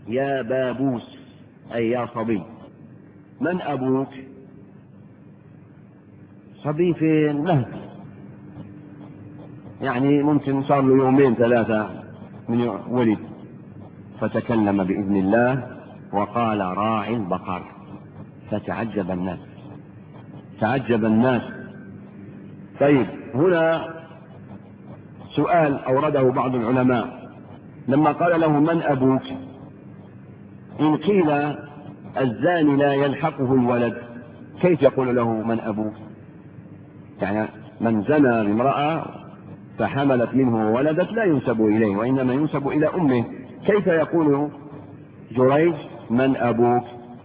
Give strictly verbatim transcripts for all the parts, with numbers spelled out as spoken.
يا بابوس أي يا صبي، من أبوك؟ صبي في المهد، يعني ممكن صار له يومين ثلاثة من ولد. فتكلم بإذن الله وقال راعي البقر، فتعجب الناس، تعجب الناس. طيب هنا سؤال أورده بعض العلماء لما قال له من أبوك؟ إن قيل الزاني لا يلحقه الولد، كيف يقول له من أبوك؟ يعني من زنى بامرأة فحملت منه وولدت لا ينسب إليه وإنما ينسب إلى أمه، كيف يقول جريج من أبوك؟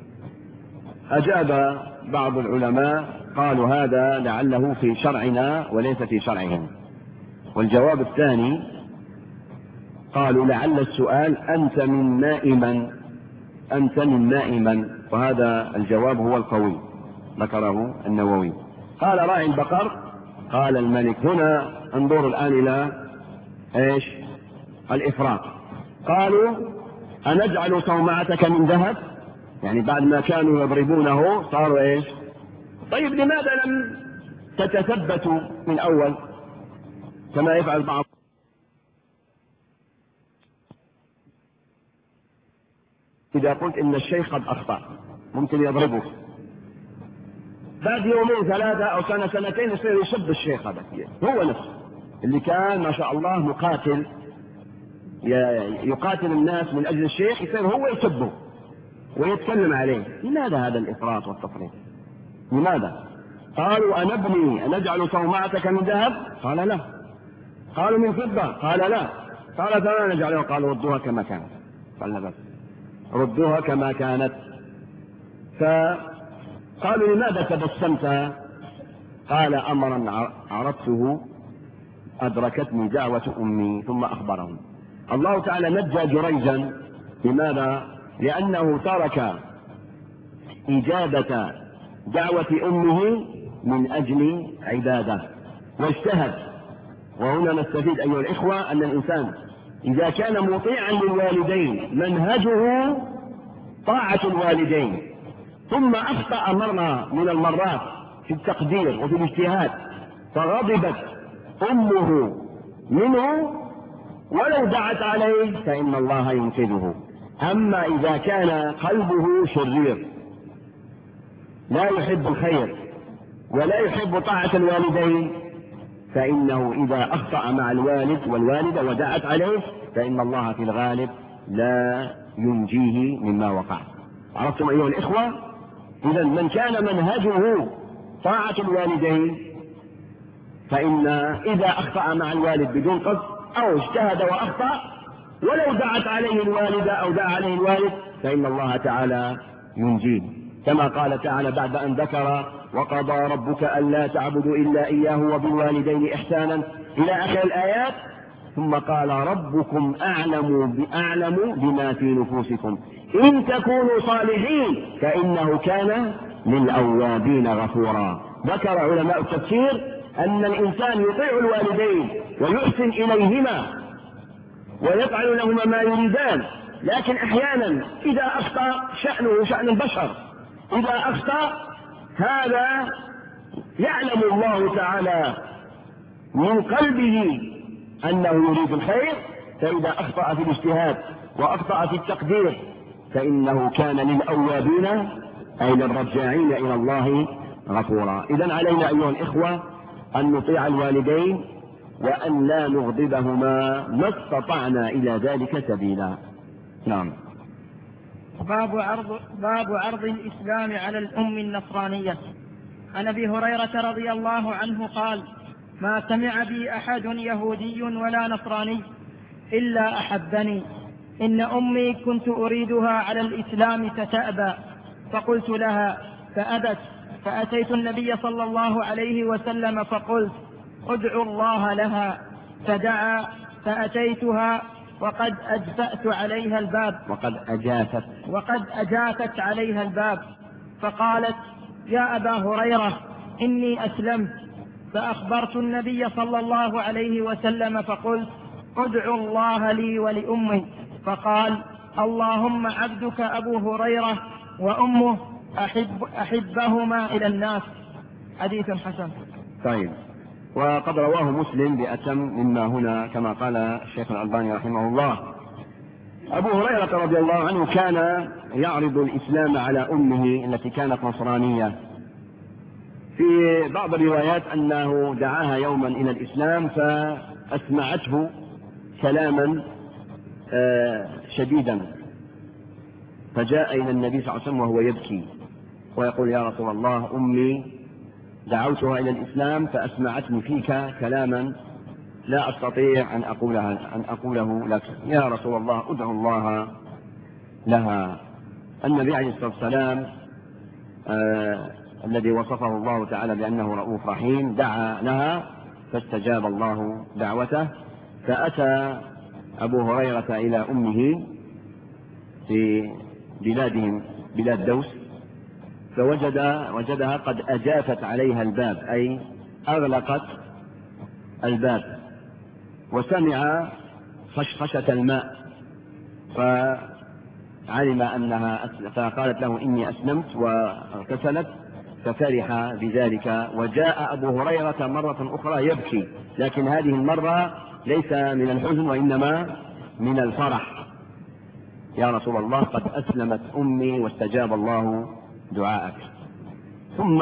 أجاب بعض العلماء قالوا هذا لعله في شرعنا وليس في شرعهم. والجواب الثاني قالوا لعل السؤال أنت من نائما، أنت من نائما، وهذا الجواب هو القوي ذكره النووي. قال راعي البقر، قال الملك. هنا انظر الآن إلى إيش الإفراط. قالوا أنجعل صومعتك من ذهب، يعني بعد ما كانوا يضربونه صاروا إيش؟ طيب لماذا لم تتثبتوا من أول كما يفعل بعض؟ إذا قلت إن الشيخ قد أخطأ ممكن يضربه، بعد يومين ثلاثة أو سنة سنتين يصير يسب الشيخ هذا هو نفسه اللي كان ما شاء الله مقاتل يقاتل الناس من أجل الشيخ، يصير هو يسبه ويتكلم عليه. لماذا هذا الإفراط والتفريط؟ لماذا؟ قالوا أنبني أنجعل صومعتك من ذهب؟ قال لا. قالوا من فضة؟ قال لا. قال فما نجعله؟ قالوا ردوها كما كانت. قال لا بس ردوها كما كانت. فقالوا لماذا تبسمت؟ قال أمرا عرفته أدركتني دعوة أمي. ثم أخبرهم. الله تعالى نجى جريجا. لماذا؟ لأنه ترك إجابة دعوة أمه من أجل عبادة واجتهد. وهنا نستفيد أيها الإخوة أن الإنسان إذا كان مطيعا للوالدين منهجه طاعة الوالدين، ثم أخطأ مرة من المرات في التقدير وفي الاجتهاد فغضبت أمه منه ولو دعت عليه فإن الله ينقذه. أما إذا كان قلبه شرير لا يحب الخير ولا يحب طاعة الوالدين فإنه إذا أخطأ مع الوالد والوالدة ودعت عليه فإن الله في الغالب لا ينجيه مما وقع. عرفتم أيها الإخوة؟ إذا من كان منهجه طاعة الوالدين فإن إذا أخطأ مع الوالد بدون قصد أو اجتهد وأخطأ ولو دعت عليه الوالدة أو دعا عليه الوالد فإن الله تعالى ينجيه، كما قال تعالى بعد أن ذكر وقضى ربك ألا تعبدوا إلا إياه وبالوالدين إحسانا إلى آخر الآيات، ثم قال ربكم أعلم أعلم بما في نفوسكم إن تكونوا صالحين فإنه كان للأوابين غفورا. ذكر علماء التفسير أن الإنسان يطيع الوالدين ويحسن إليهما ويفعل لهما ما يريدان، لكن أحيانا إذا أخطأ شأنه شأن البشر، إذا أخطأ هذا يعلم الله تعالى من قلبه أنه يريد الخير، فإذا أخطأ في الاجتهاد وأخطأ في التقدير فإنه كان للأوابين أي للرجاعين إلى الله غفورا. إذن علينا أيها الإخوة أن نطيع الوالدين وأن لا نغضبهما ما استطعنا إلى ذلك سبيلا. نعم. باب عرض, باب عرض الإسلام على الأم النصرانية. عن أبي هريرة رضي الله عنه قال: ما سمع بي أحد يهودي ولا نصراني إلا أحبني. إن أمي كنت أريدها على الإسلام فتأبى، فقلت لها فأبت، فأتيت النبي صلى الله عليه وسلم فقلت ادعوا الله لها، فدعا، فأتيتها وقد أجفأت عليها الباب وقد أجافت وقد أجافت عليها الباب، فقالت يا أبا هريرة إني أسلمت، فأخبرت النبي صلى الله عليه وسلم فقلت ادعوا الله لي ولأمي، فقال اللهم عبدك أبو هريرة وأمه أحب أحبهما إلى الناس. حديث حسن. طيب، وقد رواه مسلم بأتم مما هنا كما قال الشيخ الألباني رحمه الله. أبو هريرة رضي الله عنه كان يعرض الإسلام على أمه التي كانت نصرانية. في بعض الروايات أنه دعاها يوما إلى الإسلام فأسمعته كلاما شديدا، فجاء إلى النبي صلى الله عليه وسلم وهو يبكي ويقول: يا رسول الله، أمي دعوتها إلى الإسلام فأسمعتني فيك كلاما لا أستطيع أن أقولها أن أقوله لك، يا رسول الله أدعو الله لها. النبي عليه الصلاة والسلام آه الذي وصفه الله تعالى بأنه رؤوف رحيم دعا لها فاستجاب الله دعوته، فأتى أبو هريرة إلى أمه في بلادهم بلاد دوس، فوجد وجدها قد أجافت عليها الباب، أي أغلقت الباب، وسمع خشخشة الماء فعلم أنها أسلم، فقالت له: إني أسلمت، واغتسلت، ففرح بذلك. وجاء أبو هريرة مرة أخرى يبكي، لكن هذه المرة ليس من الحزن وإنما من الفرح: يا رسول الله، قد أسلمت أمي واستجاب الله دعاءك. ثم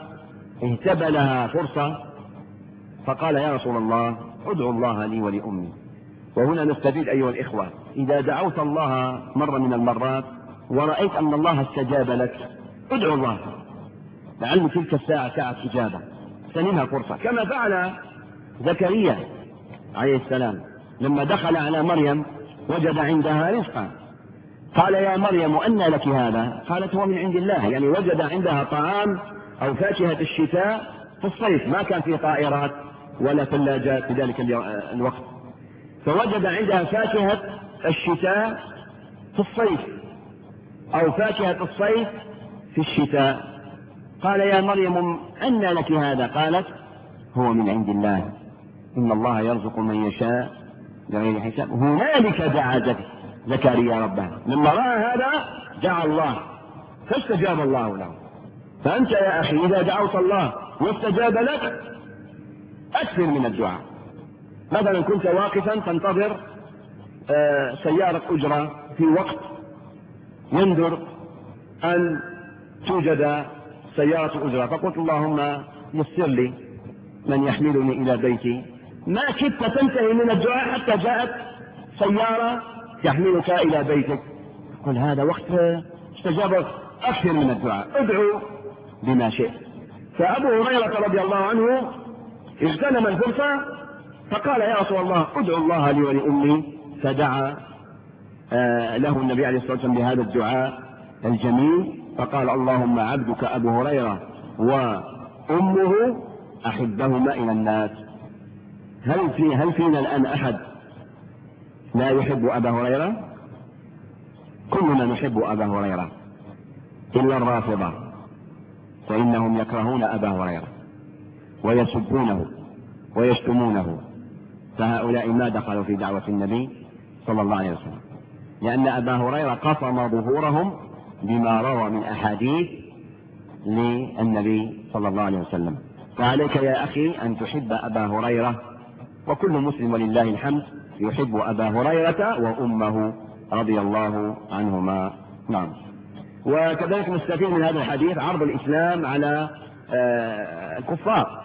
اهتبلها فرصة فقال: يا رسول الله، ادعو الله لي ولأمي. وهنا نستفيد أيها الإخوة: إذا دعوت الله مرة من المرات ورأيت أن الله استجاب لك، ادعو الله، لعل تلك الساعة ساعة إجابة، سنمها فرصة، كما فعل زكريا عليه السلام لما دخل على مريم وجد عندها رزقا، قال: يا مريم أنى لك هذا؟ قالت: هو من عند الله. يعني وجد عندها طعام أو فاكهة الشتاء في الصيف، ما كان في طائرات ولا ثلاجات في ذلك الوقت، فوجد عندها فاكهة الشتاء في الصيف أو فاكهة الصيف في الشتاء. قال: يا مريم أنى لك هذا؟ قالت: هو من عند الله، إن الله يرزق من يشاء بغير حساب. هنالك دعا زكريا ربه، لما رأى هذا دعا الله فاستجاب الله له. فأنت يا أخي إذا دعوت الله واستجاب لك أكثر من الدعاء. مثلا كنت واقفا تنتظر سيارة أجرة في وقت يندر أن توجد سيارة أجرة، فقلت: اللهم يسر لي من يحملني إلى بيتي، ما كدت تنتهي من الدعاء حتى جاءت سيارة تحملك إلى بيتك. قل هذا وقت استجاب أكثر من الدعاء، ادعو بما شئت. فأبو هريرة رضي الله عنه اغتنم الفرصة فقال: يا رسول الله، ادعو الله لي ولأمي. فدعا آه له النبي عليه الصلاة والسلام بهذا الدعاء الجميل، فقال: اللهم عبدك أبو هريرة وأمه أحبهما إلى الناس. هل في هل فينا الآن أحد لا يحب أبا هريرة؟ كلنا نحب أبا هريرة إلا الرافضة، فإنهم يكرهون أبا هريرة ويسبونه ويشتمونه، فهؤلاء ما دخلوا في دعوة النبي صلى الله عليه وسلم، لأن أبا هريرة قصم ظهورهم بما روى من أحاديث للنبي صلى الله عليه وسلم. فعليك يا أخي أن تحب أبا هريرة، وكل مسلم ولله الحمد يحب أبا هريرة وأمه رضي الله عنهما. نعم. وكذلك نستفيد من هذا الحديث عرض الإسلام على الكفار.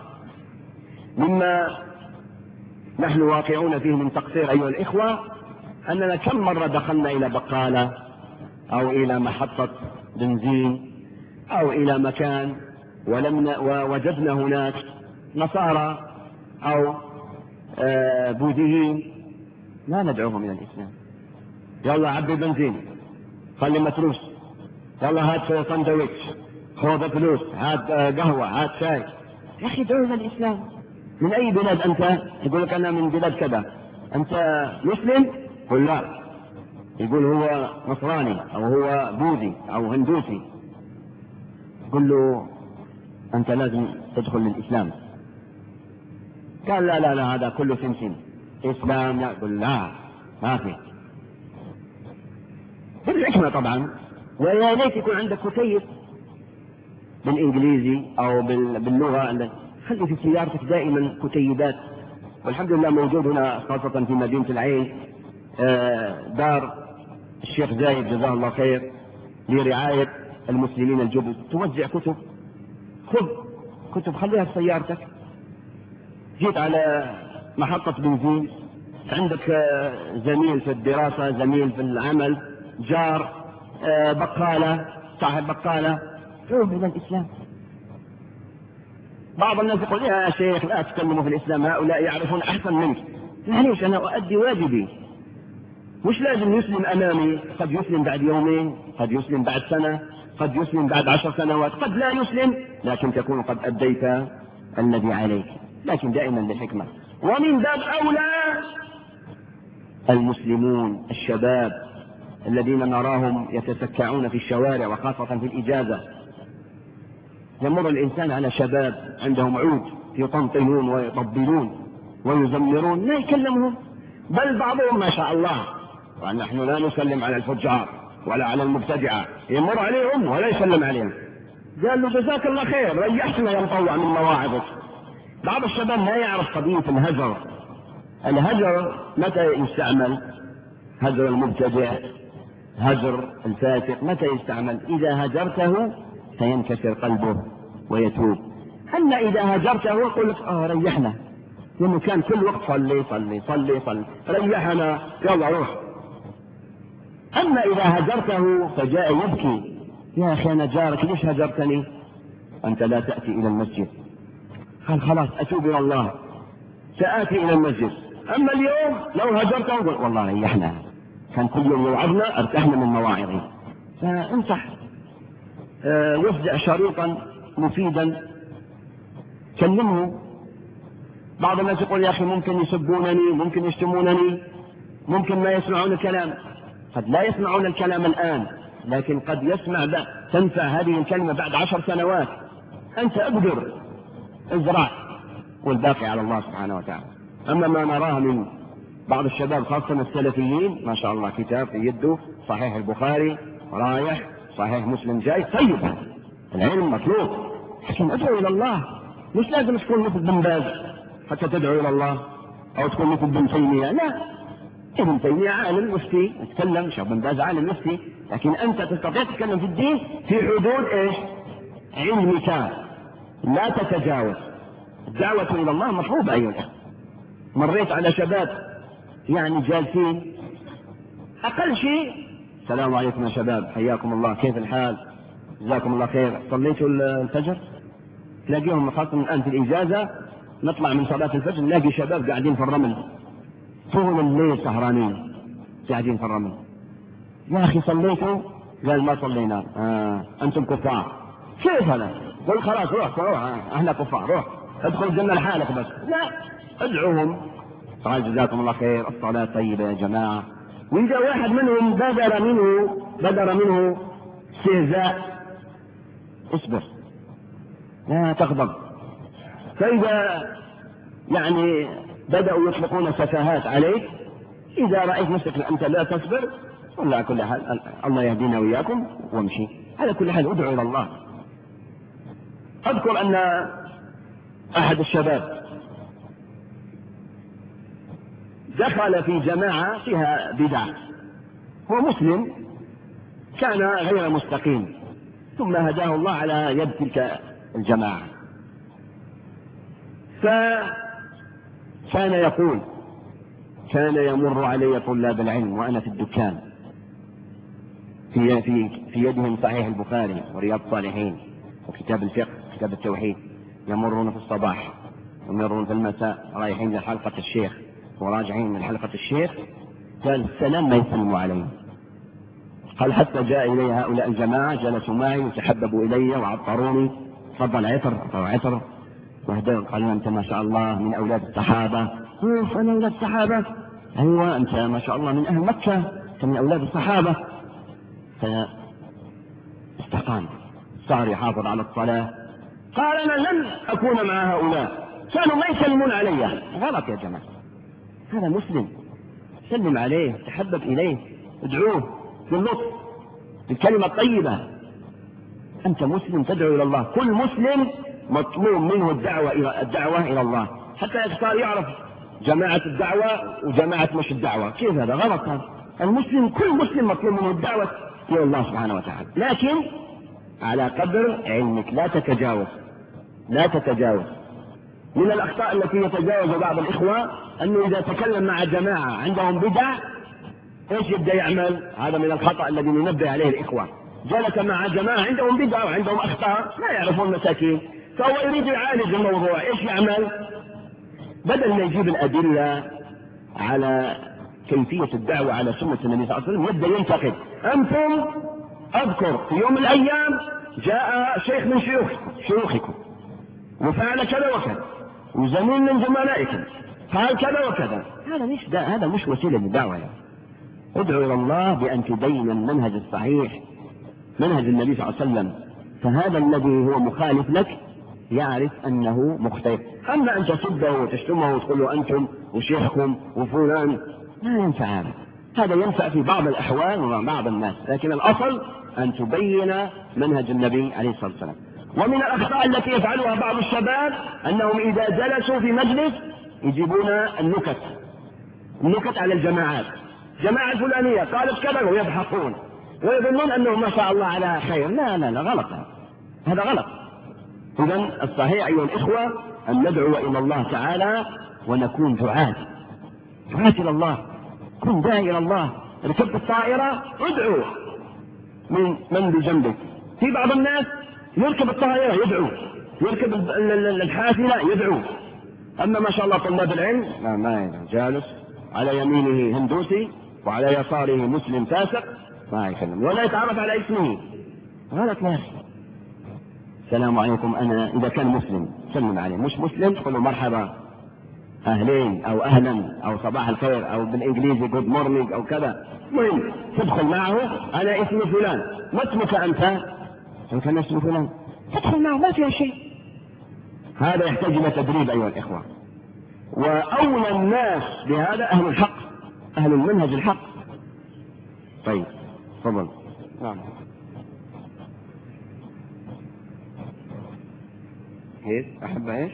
مما نحن واقعون فيه من تقصير أيها الإخوة أننا كم مرة دخلنا إلى بقالة أو إلى محطة بنزين أو إلى مكان ولم ووجدنا هناك نصارى أو بوذيين، لا ندعوهم إلى الإسلام. يلا عبي بنزين، خلي متروس، يلا هات سندويتش، خذ فلوس، هات قهوة، هات شاي. يا أخي دعوا إلى الإسلام. من أي بلاد أنت؟ يقول لك أنا من بلاد كذا. أنت مسلم؟ قل لا. يقول هو نصراني أو هو بوذي أو هندوسي، قل له أنت لازم تدخل للإسلام. قال لا لا لا هذا كله سمسم إسلام. يقول لا، ما في. بالحكمة طبعا. ويا ليت يكون عندك كتيب بالإنجليزي أو باللغة، خلي في سيارتك دائما كتيبات. والحمد لله موجود هنا خاصة في مدينة العين دار الشيخ زايد جزاه الله خير لرعاية المسلمين الجدد، توزع كتب. خذ كتب خليها في سيارتك. جيت على محطة بنزين، عندك زميل في الدراسة، زميل في العمل، جار، بقالة، صاحب بقالة، روح إلى الإسلام. بعض الناس يقول يا شيخ لا تتكلموا في الإسلام، هؤلاء يعرفون أحسن منك. معليش أنا أؤدي واجبي، مش لازم يسلم أمامي، قد يسلم بعد يومين، قد يسلم بعد سنة، قد يسلم بعد عشر سنوات، قد لا يسلم، لكن تكون قد أديت الذي عليك. لكن دائما بالحكمة. ومن باب أولى المسلمون الشباب الذين نراهم يتسكعون في الشوارع وخاصة في الإجازة. يمر الإنسان على شباب عندهم عود يطنطنون ويطبلون ويزمرون، لا يكلمهم، بل بعضهم ما شاء الله، ونحن لا نسلم على الفجار ولا على المبتدعة، يمر عليهم ولا يسلم عليهم. قال له جزاك الله خير ريحنا يا مطوع من مواعظك. بعض الشباب لا يعرف قضية الهجر. الهجر متى يستعمل؟ هجر المبتدع، هجر الفاسق، متى يستعمل؟ إذا هجرته فينكسر قلبه ويتوب. أما إذا هجرته يقول لك آه ريحنا، لأنه كان كل وقت صلي صلي صلي صلي ريحنا يلا روح. أما إذا هجرته فجاء يبكي، يا أخي أنا جارك ليش هجرتني؟ أنت لا تأتي إلى المسجد. قال خلاص أتوب إلى الله سآتي إلى المسجد. أما اليوم لو هجرته قل والله ريحنا، كان كل يوم يوعظنا ارتحنا من مواعظه. فانصح، آه وزع شريطا مفيدا، كلمه. بعض الناس يقول يا أخي ممكن يسبونني، ممكن يشتمونني، ممكن ما يسمعون الكلام. قد لا يسمعون الكلام الآن، لكن قد يسمع بعد، تنفع هذه الكلمة بعد عشر سنوات. أنت أقدر ازرع والباقي على الله سبحانه وتعالى. أما ما نراه من بعض الشباب خاصة السلفيين، ما شاء الله كتاب في يده، صحيح البخاري رايح، صحيح مسلم جاي، طيب العلم مطلوب، لكن ادعو إلى الله. مش لازم تكون مثل بن باز حتى تدعو إلى الله، أو تكون مثل بن تيمية، لا. ابن تيمية عالم مفتي يتكلم، شيخ بن باز عالم مفتي، لكن أنت تستطيع تتكلم في الدين في حدود إيش؟ علمك، لا تتجاوز. الدعوة إلى الله مطلوبة أيها الأخوة. مريت على شباب يعني جالسين، أقل شيء السلام عليكم يا شباب، حياكم الله، كيف الحال، جزاكم الله خير، صليتوا الفجر؟ تلاقيهم خاصة الآن في الإجازة، نطلع من صلاة الفجر نلاقي شباب قاعدين في الرمل طول الليل سهرانين قاعدين في الرمل. يا أخي صليتوا؟ قال ما صلينا. آه. أنتم كفار. كيف هذا؟ قل خلاص روح روح، احنا كفار، روح ادخل الجنة لحالك بس. لا، ادعوهم، قال جزاكم الله خير، الصلاة طيبة يا جماعة. وإذا واحد منهم بدر منه بدر منه استهزاء، اصبر لا تغضب. فإذا يعني بدأوا يطلقون سفاهات عليك، إذا رأيت نفسك أنت لا تصبر، قل على كل حال الله يهدينا وإياكم وامشي. على كل حال ادعو إلى الله. أذكر أن أحد الشباب دخل في جماعة فيها بدع، هو مسلم كان غير مستقيم، ثم هداه الله على يد تلك الجماعة. فكان يقول كان يمر علي طلاب العلم وأنا في الدكان، في, في, في يدهم صحيح البخاري ورياض الصالحين وكتاب الفقه كتاب التوحيد، يمرون في الصباح ويمرون في المساء رايحين لحلقة الشيخ وراجعين من حلقة الشيخ. قال السلام ما يسلموا علي. قال حتى جاء إلي هؤلاء الجماعة جلسوا معي وتحببوا إلي وعطروني، تفضل عطر عطر وهدوا. قالوا أنت ما شاء الله من أولاد الصحابة. أوف أنا أولاد الصحابة؟ أيوة أنت ما شاء الله من أهل مكة، أنت من أولاد الصحابة. فاستقام، صار يحافظ على الصلاة. قال أنا لن أكون مع هؤلاء، كانوا ما يسلمون علي. غلط يا جماعة، هذا مسلم، سلم عليه، تحبب إليه، ادعوه باللطف. بالكلمة الطيبة. أنت مسلم تدعو إلى الله، كل مسلم مطلوب منه الدعوة إلى الدعوة إلى الله، حتى يختار يعرف جماعة الدعوة وجماعة مش الدعوة. كيف هذا؟ غلط هذا. المسلم كل مسلم مطلوب منه الدعوة إلى الله سبحانه وتعالى، لكن على قدر علمك، لا تتجاوز لا تتجاوز. من الأخطاء التي يتجاوز بعض الإخوة أنه إذا تكلم مع جماعة عندهم بدع إيش يبدأ يعمل؟ هذا من الخطأ الذي ننبه عليه الإخوة. جلس مع جماعة عندهم بدع وعندهم أخطاء لا يعرفون مساكين، فهو يريد يعالج الموضوع. إيش يعمل؟ بدل ما يجيب الأدلة على كيفية الدعوة على سنة النبي صلى الله عليه وسلم يبدأ ينتقد. أنتم أذكر في يوم من الأيام جاء شيخ من شيوخ شيوخكم وفعل كذا وكذا، وزميل من زملائكم قال كذا وكذا. هذا مش هذا مش وسيلة للدعوة يعني. ادعو إلى الله بأن تبين المنهج الصحيح، منهج النبي صلى الله عليه وسلم، فهذا الذي هو مخالف لك يعرف أنه مختلف. أما أن تسبه وتشتمه وتقول له أنتم وشيخكم وفلان لا ينفع هذا. هذا ينفع في بعض الأحوال وبعض الناس، لكن الأصل أن تبين منهج النبي عليه الصلاة والسلام. ومن الأخطاء التي يفعلها بعض الشباب أنهم إذا جلسوا في مجلس يجيبون النكت النكت على الجماعات، جماعة الفلانية قالت كذا ويضحكون ويظنون أنهم ما شاء الله على خير. لا لا لا غلط، هذا غلط. إذن الصحيح أيها الإخوة أن ندعو إلى الله تعالى ونكون دعاة دعاة إلى الله. كن داعي إلى الله. ركبت الطائرة ادعو من من بجنبك. في بعض الناس يركب الطائرة يدعو، يركب الحافلة يدعو، أما ما شاء الله طلاب العلم لا ما جالس على يمينه هندوسي وعلى يساره مسلم فاسق ما يكلم ولا يتعرف على اسمه. غلط يا أخي. السلام عليكم، أنا إذا كان مسلم سلم عليه، مش مسلم تقول له مرحبا أهلين أو أهلا أو صباح الخير أو بالإنجليزي جود مورنينج أو كذا. المهم تدخل معه أنا اسمي فلان، ما اسمك أنت؟ أنت اسمي فلان، تدخل معه ما فيها شيء. هذا يحتاج إلى تدريب أيها الإخوة. وأولى الناس بهذا أهل الحق، أهل المنهج الحق. طيب تفضل. نعم. ايش احب ايش؟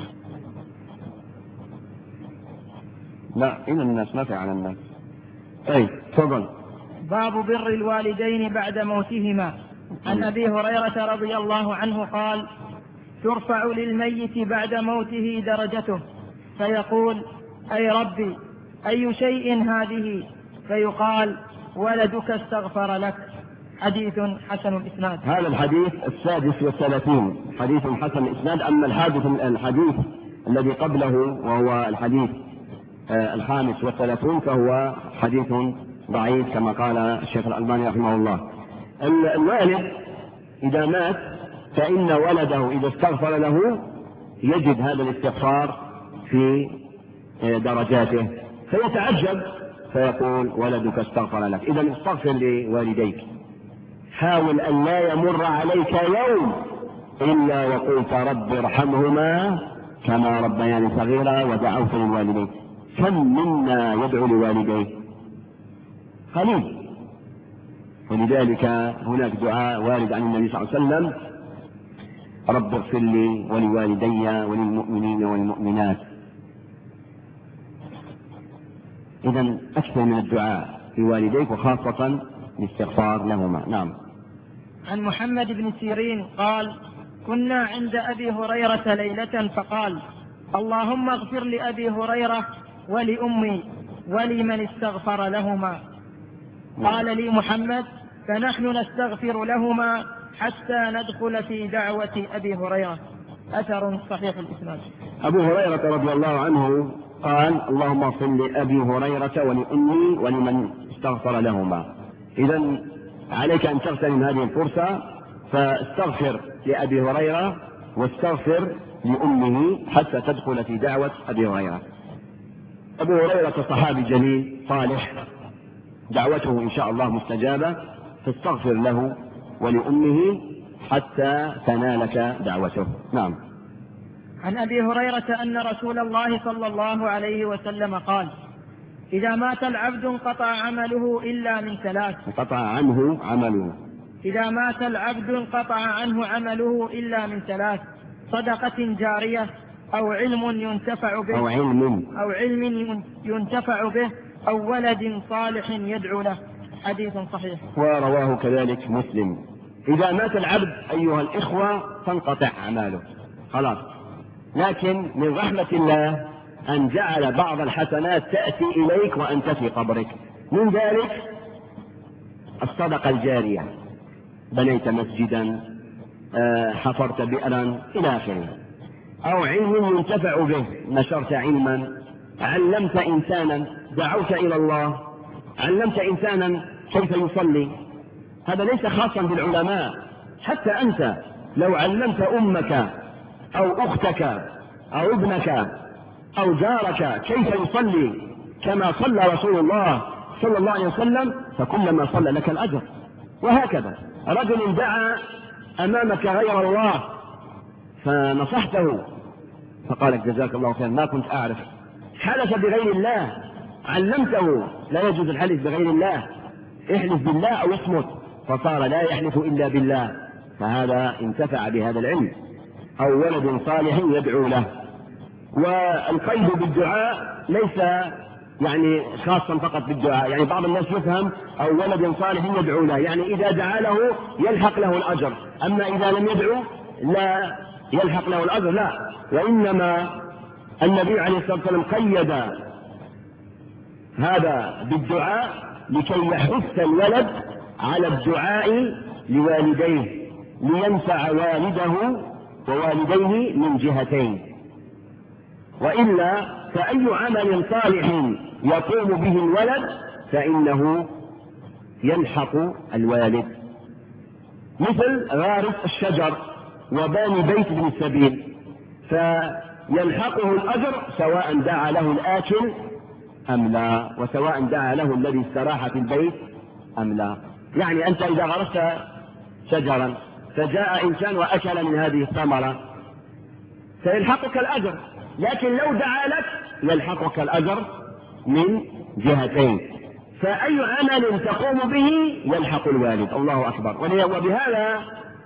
لا إلى الناس ما في على الناس. طيب تفضل. باب بر الوالدين بعد موتهما. عن أبي هريرة رضي الله عنه قال: ترفع للميت بعد موته درجته فيقول: أي ربي أي شيء هذه؟ فيقال: ولدك استغفر لك. حديث حسن الإسناد. هذا الحديث السادس والثلاثين حديث حسن الإسناد. أما الحادث الحديث الذي قبله وهو الحديث الخامس والثلاثون فهو حديث ضعيف كما قال الشيخ الألباني رحمه الله. الوالد إذا مات فإن ولده إذا استغفر له يجد هذا الاستغفار في درجاته فيتعجب فيقول: ولدك استغفر لك. إذا استغفر لوالديك، حاول أن لا يمر عليك يوم إلا وقلت رب ارحمهما كما ربياني صغيرا ودعوت للوالدين. كم منا يدعو لوالديه؟ قليل. ولذلك هناك دعاء وارد عن النبي صلى الله عليه وسلم: رب اغفر لي ولوالدي وللمؤمنين والمؤمنات. إذن أكثر من الدعاء لوالديك وخاصة الاستغفار لهما. نعم. عن محمد بن سيرين قال: كنا عند أبي هريرة ليلة فقال: اللهم اغفر لأبي هريرة ولأمي ولمن استغفر لهما. قال لي محمد: فنحن نستغفر لهما حتى ندخل في دعوة أبي هريرة. أثر صحيح الإسناد. أبو هريرة رضي الله عنه قال: اللهم اغفر لأبي هريرة ولأمي ولمن استغفر لهما. إذن عليك أن تغتنم هذه الفرصة فاستغفر لأبي هريرة واستغفر لأمه حتى تدخل في دعوة أبي هريرة. أبو هريرة صحابي جليل صالح، دعوته إن شاء الله مستجابة، فاستغفر له ولأمه حتى تنالك دعوته. نعم. عن أبي هريرة أن رسول الله صلى الله عليه وسلم قال: إذا مات العبد انقطع عمله إلا من ثلاث. انقطع عنه عمله إذا مات العبد انقطع عنه عمله إلا من ثلاث: صدقة جارية، أو علم ينتفع به أو علم أو علم ينتفع به، أو ولد صالح يدعو له. حديث صحيح. ورواه كذلك مسلم. إذا مات العبد أيها الإخوة تنقطع أعماله خلاص، لكن من رحمة الله أن جعل بعض الحسنات تأتي إليك وأنت في قبرك. من ذلك الصدقة الجارية، بنيت مسجدا، حفرت بئرا إلى آخره. أو علم ينتفع به، نشرت علما، علمت إنسانا، دعوت إلى الله، علمت إنسانا كيف يصلي. هذا ليس خاصا بالعلماء، حتى أنت لو علمت أمك أو أختك أو ابنك أو جارك كيف يصلي كما صلى رسول الله صلى الله عليه وسلم فكلما صلى لك الأجر. وهكذا رجل دعا أمامك غير الله فنصحته فقالك جزاك الله خيرا ما كنت أعرف، حلف بغير الله، علمته لا يجوز الحلف بغير الله، احلف بالله أو اصمت، فصار لا يحلف إلا بالله، فهذا انتفع بهذا العلم. أو ولد صالح يدعو له. والقيد بالدعاء ليس يعني خاصا فقط بالدعاء، يعني بعض الناس يفهم أو ولد صالح يدعو له يعني إذا دعا له يلحق له الأجر، أما إذا لم يدعو لا يلحق له الأجر، لا. وإنما النبي عليه الصلاة والسلام قيد هذا بالدعاء لكي يحث الولد على الدعاء لوالديه لينفع والده ووالديه من جهتين. وإلا فأي عمل صالح يقوم به الولد فإنه يلحق الوالد، مثل غارس الشجر وباني بيت ابن السبيل، فيلحقه الأجر سواء دعا له الآكل أم لا، وسواء دعا له الذي استراح في البيت أم لا. يعني أنت إذا غرست شجرا فجاء إنسان وأكل من هذه الثمرة فيلحقك الأجر، لكن لو دعا لك يلحقك الأجر من جهتين. فأي عمل تقوم به يلحق الوالد. الله أكبر. وبهذا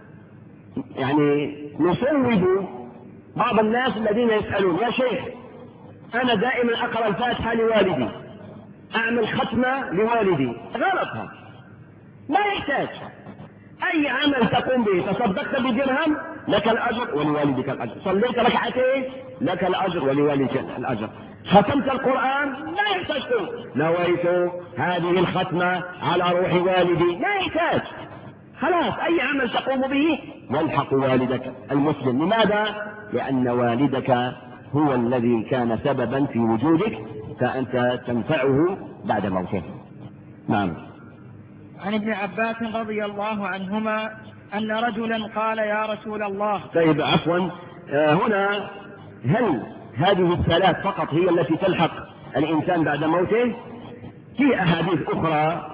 يعني نصوب بعض الناس الذين يسألون يا شيخ أنا دائما أقرأ الفاتحة لوالدي، أعمل ختمة لوالدي، غلطها، ما يحتاج. أي عمل تقوم به، تصدقت بدرهم لك الأجر ولوالدك الأجر، صليت ركعتين لك الأجر ولوالدك الأجر، ختمت القرآن لا يحتاج تقول نويت هذه الختمة على روح والدي، لا يحتاج، خلاص. أي عمل تقوم به يلحق والدك المسلم. لماذا؟ لأن والدك هو الذي كان سببا في وجودك، فأنت تنفعه بعد موته. نعم. عن ابن عباس رضي الله عنهما أن رجلا قال يا رسول الله. طيب عفوا، هنا هل هذه الثلاث فقط هي التي تلحق الإنسان بعد موته؟ في أحاديث أخرى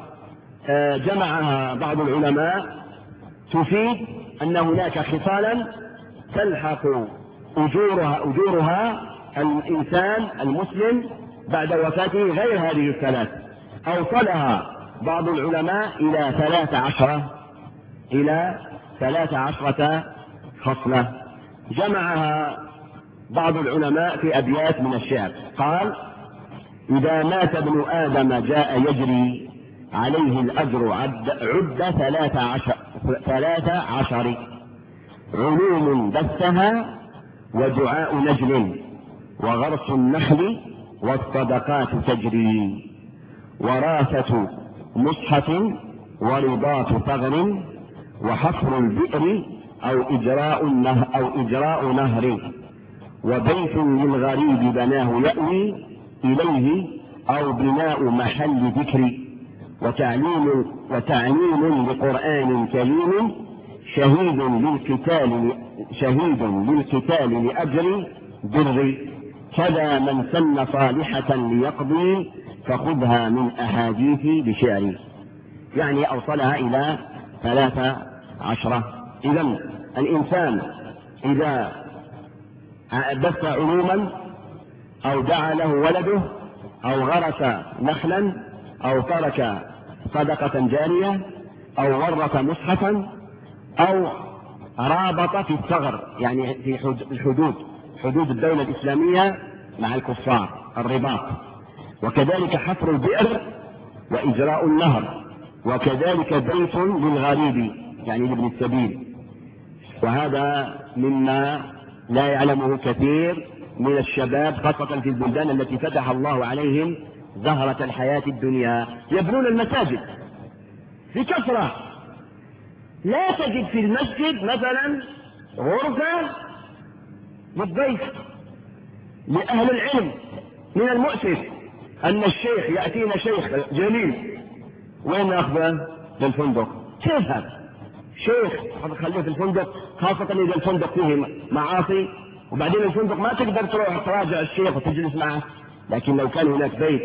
جمعها بعض العلماء تفيد أن هناك خصالا تلحق أجورها, أجورها الإنسان المسلم بعد وفاته غير هذه الثلاث. أوصلها بعض العلماء إلى ثلاث عشرة إلى ثلاث عشرة خصلة، جمعها بعض العلماء في أبيات من الشعر. قال: إذا مات ابن آدم جاء يجري عليه الأجر عد, عد ثلاث عشر, ثلاث عشر علوم بثها ودعاء نجل وغرس النخل والصدقات تجري وراثة مصحف ورباط ثغر وحفر البئر أو إجراء نهر, أو إجراء نهر وبيت للغريب بناه يأوي إليه أو بناء محل ذكر وتعليم, وتعليم لقرآن كريم شهيد للقتال شهيد للقتال لأجر بر كذا من سن صالحة ليقضي فخذها من أحاديثي بشعري. يعني أوصلها إلى ثلاثة عشرة. إذن الإنسان إذا بث علوما أو دعا له ولده أو غرس نخلا أو ترك صدقة جارية أو ورط مصحفا أو رابط في الثغر، يعني في الحدود حدود الدولة الإسلامية مع الكفار الرباط، وكذلك حفر البئر وإجراء النهر، وكذلك بيت للغريب يعني لابن السبيل. وهذا مما لا يعلمه كثير من الشباب خاصة في البلدان التي فتح الله عليهم زهرة الحياة الدنيا. يبنون المساجد في كثرة، لا تجد في المسجد مثلا غرفة للضيف لأهل العلم. من المؤسف أن الشيخ يأتينا شيخ جليل، وين أخذه؟ للفندق. كيف هذا؟ شيخ خليه في الفندق، خاصة إذا الفندق فيه معاصي، وبعدين الفندق ما تقدر تروح تراجع الشيخ وتجلس معه. لكن لو كان هناك بيت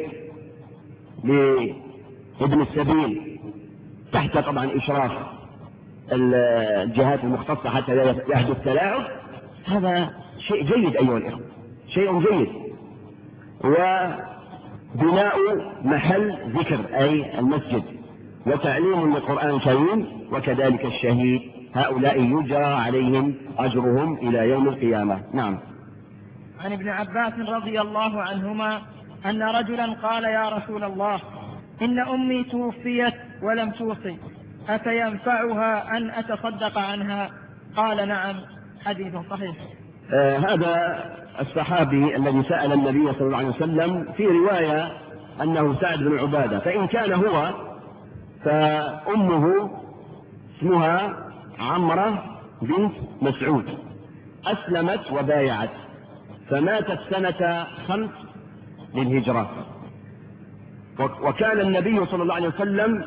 لابن السبيل تحت طبعا إشراف الجهات المختصة حتى لا يحدث تلاعب، هذا شيء جيد أيها الإخوة، شيء جيد. وبناء محل ذكر أي المسجد، وتعليم للقرآن الكريم، وكذلك الشهيد، هؤلاء يجرى عليهم أجرهم إلى يوم القيامة. نعم. عن ابن عباس رضي الله عنهما أن رجلا قال: يا رسول الله، إن أمي توفيت ولم توصي، أفينفعها أن أتصدق عنها؟ قال: نعم. حديث صحيح. آه هذا الصحابي الذي سأل النبي صلى الله عليه وسلم، في رواية أنه سعد بن عبادة، فإن كان هو فأمه اسمها عمرة بنت مسعود، أسلمت وبايعت، فماتت سنة خمس للهجرة. وكان النبي صلى الله عليه وسلم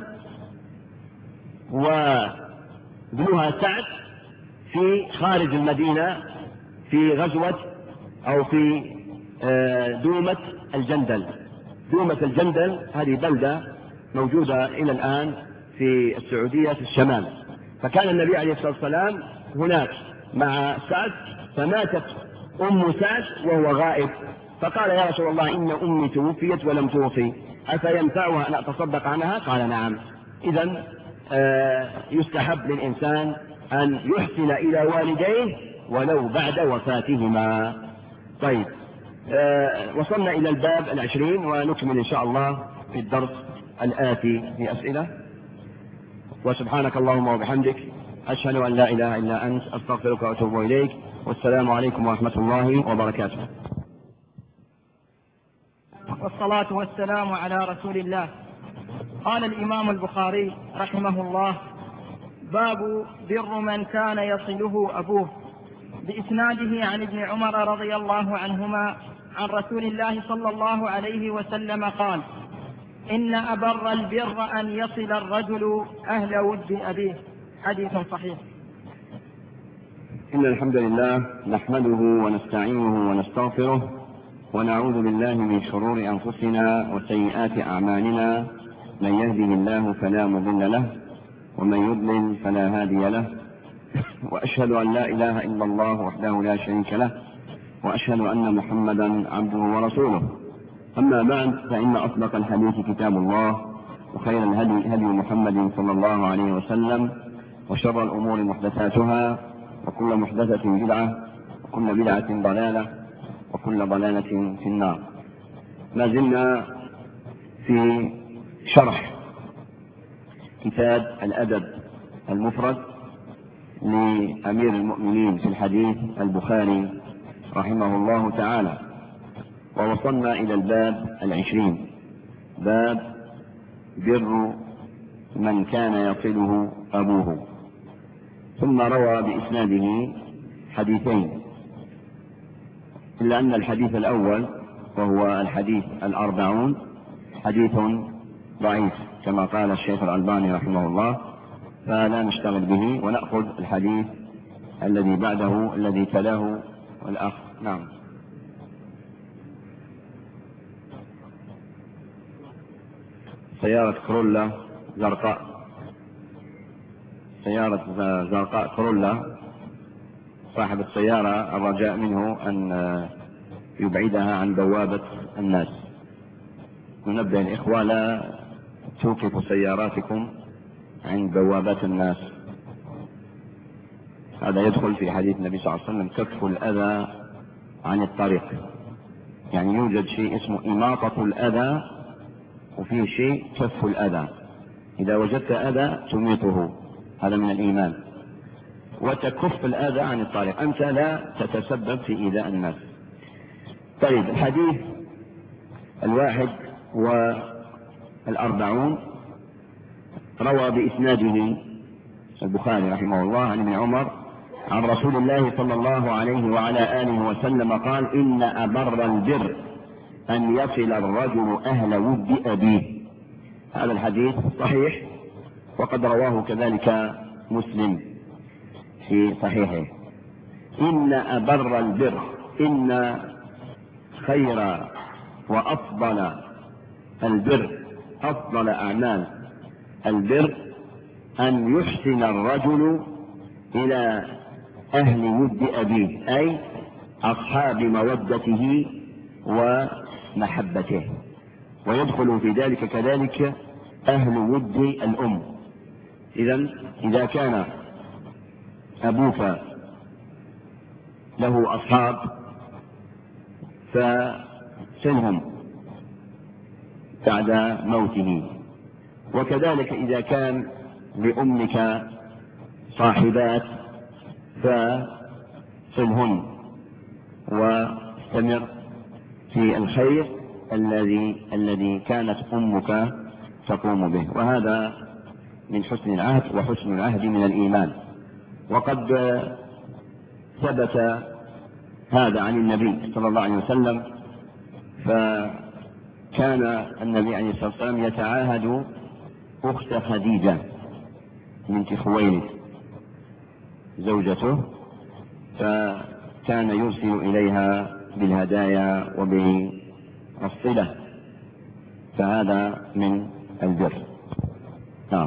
وابنها سعد في خارج المدينة في غزوة أو في دومة الجندل. دومة الجندل هذه بلدة موجودة إلى الآن في السعودية في الشمال. فكان النبي عليه الصلاة والسلام هناك مع سعد، فماتت أم سعد وهو غائب، فقال: يا رسول الله، إن أمي توفيت ولم توصي، أفينفعها أن أتصدق عنها؟ قال: نعم. إذن آه يستحب للإنسان أن يحسن إلى والديه ولو بعد وفاتهما. طيب، آه وصلنا إلى الباب العشرين، ونكمل إن شاء الله في الدرس الآتي في أسئلة. وسبحانك اللهم وبحمدك، أشهد أن لا إله إلا أنت، أستغفرك وأتوب إليك، والسلام عليكم ورحمة الله وبركاته. والصلاة والسلام على رسول الله. قال الإمام البخاري رحمه الله: باب بر من كان يصله أبوه، بإسناده عن ابن عمر رضي الله عنهما عن رسول الله صلى الله عليه وسلم قال: إن أبر البر أن يصل الرجل أهل ود أبيه. حديث صحيح. إن الحمد لله نحمده ونستعينه ونستغفره، ونعوذ بالله من شرور أنفسنا وسيئات أعمالنا، من يهده الله فلا مضل له، ومن يضلل فلا هادي له، وأشهد أن لا إله إلا الله وحده لا شريك له، وأشهد أن محمدا عبده ورسوله. أما بعد، فإن أصدق الحديث كتاب الله، وخير الهدي هدي محمد صلى الله عليه وسلم، وشر الأمور محدثاتها، وكل محدثة بدعة، وكل بدعة ضلالة، وكل ضلالة في النار. ما زلنا في شرح كتاب الأدب المفرد لأمير المؤمنين في الحديث البخاري رحمه الله تعالى، ووصلنا إلى الباب العشرين، باب بر من كان يصله أبوه. ثم روى بإسناده حديثين، إلا أن الحديث الأول وهو الحديث الأربعون حديث ضعيف كما قال الشيخ الألباني رحمه الله، فلا نشتغل به، ونأخذ الحديث الذي بعده الذي تلاه والأخ. نعم. سيارة كرولا زرقاء، سيارة زرقاء كرولا، صاحب السيارة الرجاء منه أن يبعدها عن بوابة الناس. ننبه الإخوة: لا توقفوا سياراتكم عند بوابات الناس. هذا يدخل في حديث النبي صلى الله عليه وسلم كف الأذى عن الطريق. يعني يوجد شيء اسمه إماطة الأذى وفيه شيء كف الأذى. إذا وجدت أذى تميطه، هذا من الإيمان. وتكف الأذى عن الطريق، أنت لا تتسبب في إيذاء الناس. طيب، الحديث الواحد والأربعون روى بإسناده البخاري رحمه الله عن ابن عمر عن رسول الله صلى الله عليه وعلى آله وسلم قال: إن أبر البر أن يصل الرجل أهل ود أبيه. هذا الحديث صحيح، وقد رواه كذلك مسلم في صحيحه. إن أبر البر، إن خير وأفضل البر، أفضل أعمال البر أن يحسن الرجل إلى أهل ود أبيه، أي أصحاب مودته ومحبته، ويدخل في ذلك كذلك أهل ود الأم. إذن إذا كان أبوك له أصحاب فسلهم بعد موته، وكذلك إذا كان لأمك صاحبات فصلهن واستمر في الخير الذي الذي كانت أمك تقوم به، وهذا من حسن العهد، وحسن العهد من الإيمان. وقد ثبت هذا عن النبي صلى الله عليه وسلم، فكان النبي عليه الصلاة والسلام يتعاهد أخت خديجة بنت خويلد زوجته، فكان يرسل إليها بالهدايا وبالصلة، فهذا من البر. نعم.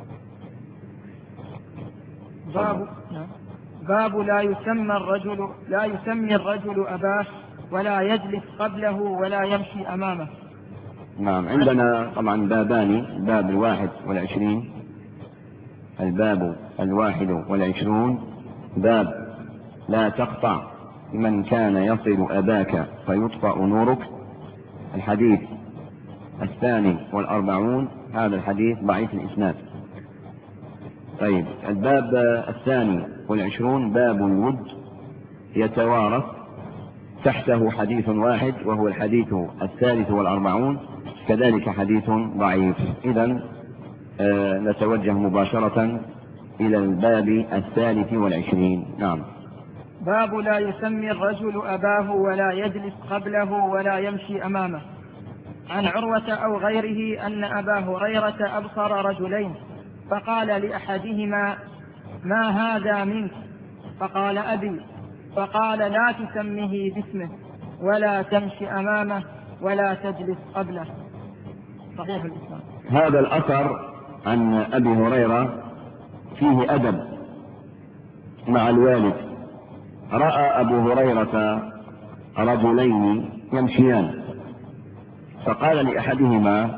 باب باب لا يسمى الرجل لا يسمي الرجل أباه ولا يجلس قبله ولا يمشي أمامه. نعم. عندنا طبعا بابان: الباب الواحد والعشرين الباب الواحد والعشرون باب لا تقطع من كان يصل أباك فيطفأ نورك. الحديث الثاني والأربعون هذا الحديث ضعيف الإسناد. طيب، الباب الثاني والعشرون باب الود يتوارث، تحته حديث واحد وهو الحديث الثالث والأربعون، كذلك حديث ضعيف. إذن آه نتوجه مباشرة إلى الباب الثالث والعشرين. نعم. باب لا يسمي الرجل أباه ولا يجلس قبله ولا يمشي أمامه. عن عروة أو غيره أن أبا هريرة أبصر رجلين، فقال لأحدهما: ما هذا منك؟ فقال: أبي. فقال: لا تسمه باسمه ولا تمشي أمامه ولا تجلس قبله. صحيح الإسلام. هذا الأثر عن أبي هريرة فيه أدب مع الوالد. رأى أبو هريرة رجلين يمشيان، فقال لأحدهما،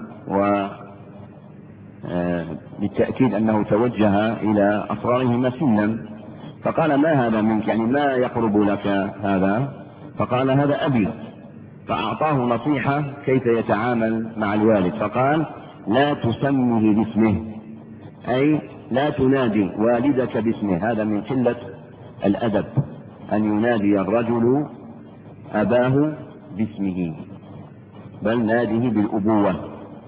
وبالتأكيد أنه توجه إلى أصغرهما سنا، فقال: ما هذا منك؟ يعني ما يقرب لك هذا؟ فقال: هذا أبي. فأعطاه نصيحة كيف يتعامل مع الوالد، فقال: لا تسمه باسمه، أي لا تنادي والدك باسمه. هذا من قلة الأدب أن ينادي الرجل أباه باسمه، بل ناده بالأبوة،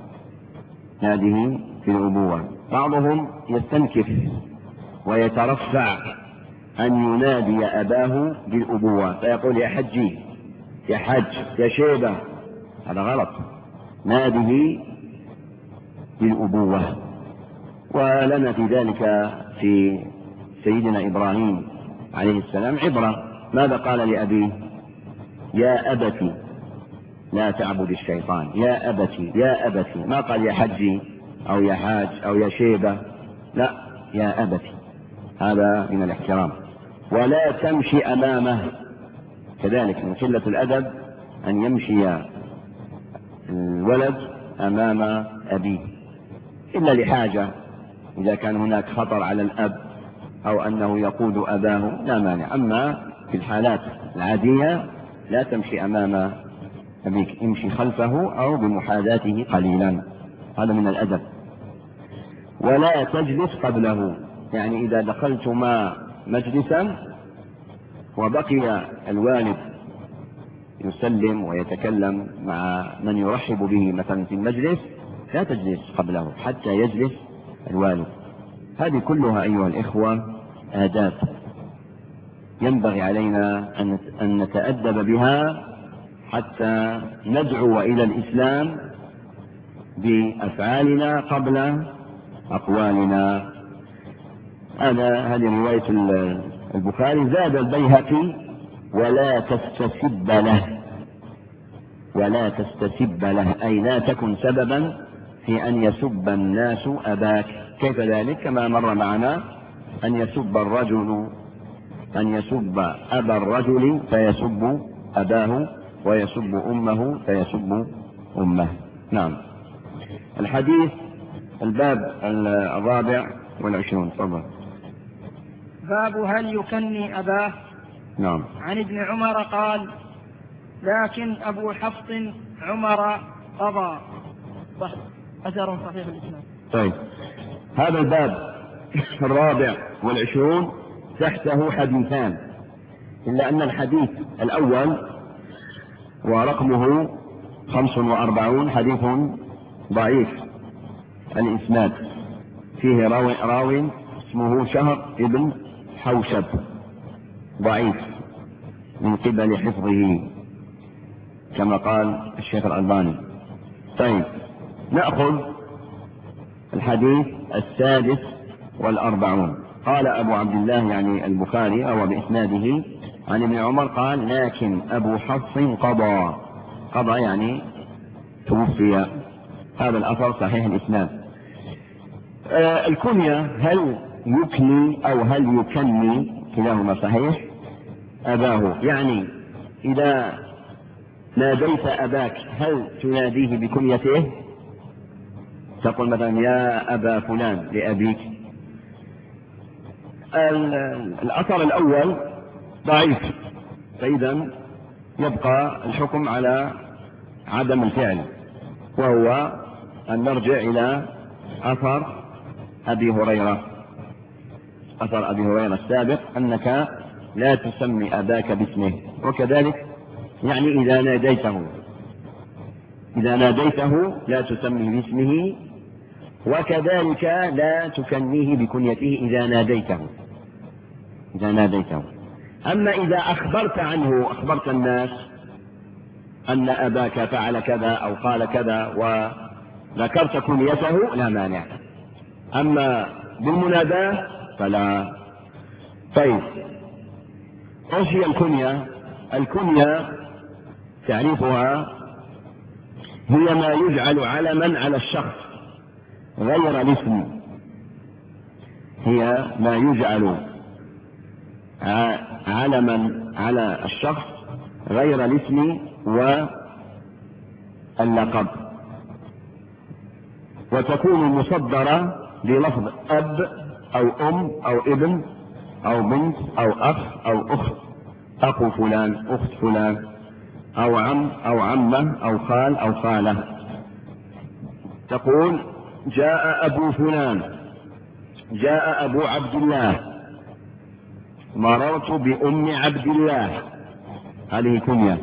ناده بالأبوة. بعضهم يستنكف ويترفع أن ينادي أباه بالأبوة، فيقول: يا حجي، يا حج، يا شيبة. هذا غلط، ناده بالأبوة. ولنا في ذلك في سيدنا إبراهيم عليه السلام عبرة. ماذا قال لأبيه؟ يا أبتي لا تعبد الشيطان، يا أبتي يا أبتي. ما قال يا حجي أو يا حاج أو يا شيبة، لا، يا أبتي. هذا من الاحترام. ولا تمشي أمامه، كذلك من قلة الأدب أن يمشي الولد أمام أبيه إلا لحاجة، إذا كان هناك خطر على الأب أو أنه يقود أباه لا مانع. أما في الحالات العادية لا تمشي أمام أبيك، امشي خلفه أو بمحاذاته قليلا، هذا من الأدب. ولا تجلس قبله، يعني إذا دخلتما مجلسا وبقي الوالد يسلم ويتكلم مع من يرحب به مثلا في المجلس لا تجلس قبله حتى يجلس الوالد. هذه كلها أيها الإخوة آداب ينبغي علينا أن نتأدب بها حتى ندعو إلى الإسلام بأفعالنا قبل أقوالنا. هذا هذه رواية البخاري. زاد البيهقي ولا تستسب له، ولا تستسب له أي لا تكن سببا في أن يسب الناس أباك. كيف ذلك؟ كما مر معنا أن يسب الرجل أن يسب أبا الرجل فيسب أباه، ويسب أمه فيسب أمه. نعم. الحديث الباب الرابع والعشرون. تفضل. باب هل يكني أباه. نعم. عن ابن عمر قال: لكن أبو حفص عمر قضى. صح. أثر صحيح الإسلام. طيب، هذا الباب الرابع والعشرون تحته حديثان، إلا أن الحديث الأول ورقمه خمس وأربعون حديث ضعيف الإسناد، فيه راوي, راوي اسمه شهر ابن حوشب ضعيف من قبل حفظه كما قال الشيخ الألباني. طيب، نأخذ الحديث السادس والأربعون. قال أبو عبد الله يعني البخاري أو بإسناده عن ابن عمر قال: لكن أبو حفص قضى. قضى يعني توفي. هذا الأثر صحيح الإسناد. آه الكنية هل يكني أو هل يكني، كلاهما صحيح. أباه يعني إذا ناديت أباك هل تناديه بكنيته؟ تقول مثلا يا أبا فلان لأبيك. الأثر الأول ضعيف، فإذا يبقى الحكم على عدم الفعل، وهو أن نرجع إلى أثر أبي هريرة أثر أبي هريرة السابق أنك لا تسمي أباك باسمه. وكذلك يعني إذا ناديته إذا ناديته لا تسميه باسمه، وكذلك لا تكنيه بكنيته إذا ناديته إذا ناديته أما إذا أخبرت عنه أخبرت الناس أن أباك فعل كذا أو قال كذا وذكرت كنيته لا مانع. أما بالمناداة فلا. طيب، ايش هي الكنية؟ الكنية تعريفها هي ما يجعل علما على الشخص غير الاسم هي ما يجعل علما على الشخص غير الاسم واللقب، وتكون مصدرة بلفظ أب أو أم أو ابن أو بنت أو أخ أو أخت، أخو فلان أخت فلان، أو عم أو عمة أو خال أو خالة. تقول جاء أبو فلان، جاء أبو عبد الله، مررت بأم عبد الله، هذه كنية.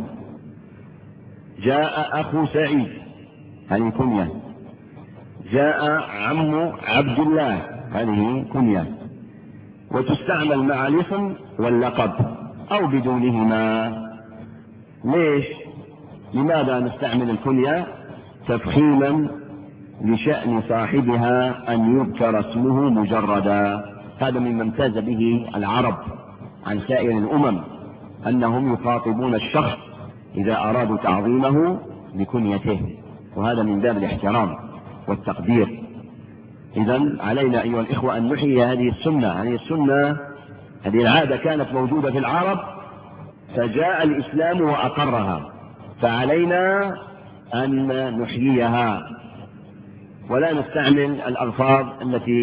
جاء أخو سعيد، هذه كنية. جاء عم عبد الله، هذه كنية. وتستعمل مع الاسم واللقب أو بدونهما. ليش؟ لماذا نستعمل الكنية؟ تفخيما لشأن صاحبها أن يذكر اسمه مجردا. هذا مما امتاز به العرب عن سائر الأمم، أنهم يخاطبون الشخص إذا أرادوا تعظيمه بكنيته، وهذا من باب الاحترام والتقدير. إذن علينا أيها الإخوة أن نحيي هذه السنة. هذه السنة هذه العادة كانت موجودة في العرب، فجاء الإسلام وأقرها، فعلينا أن نحييها ولا نستعمل الألفاظ التي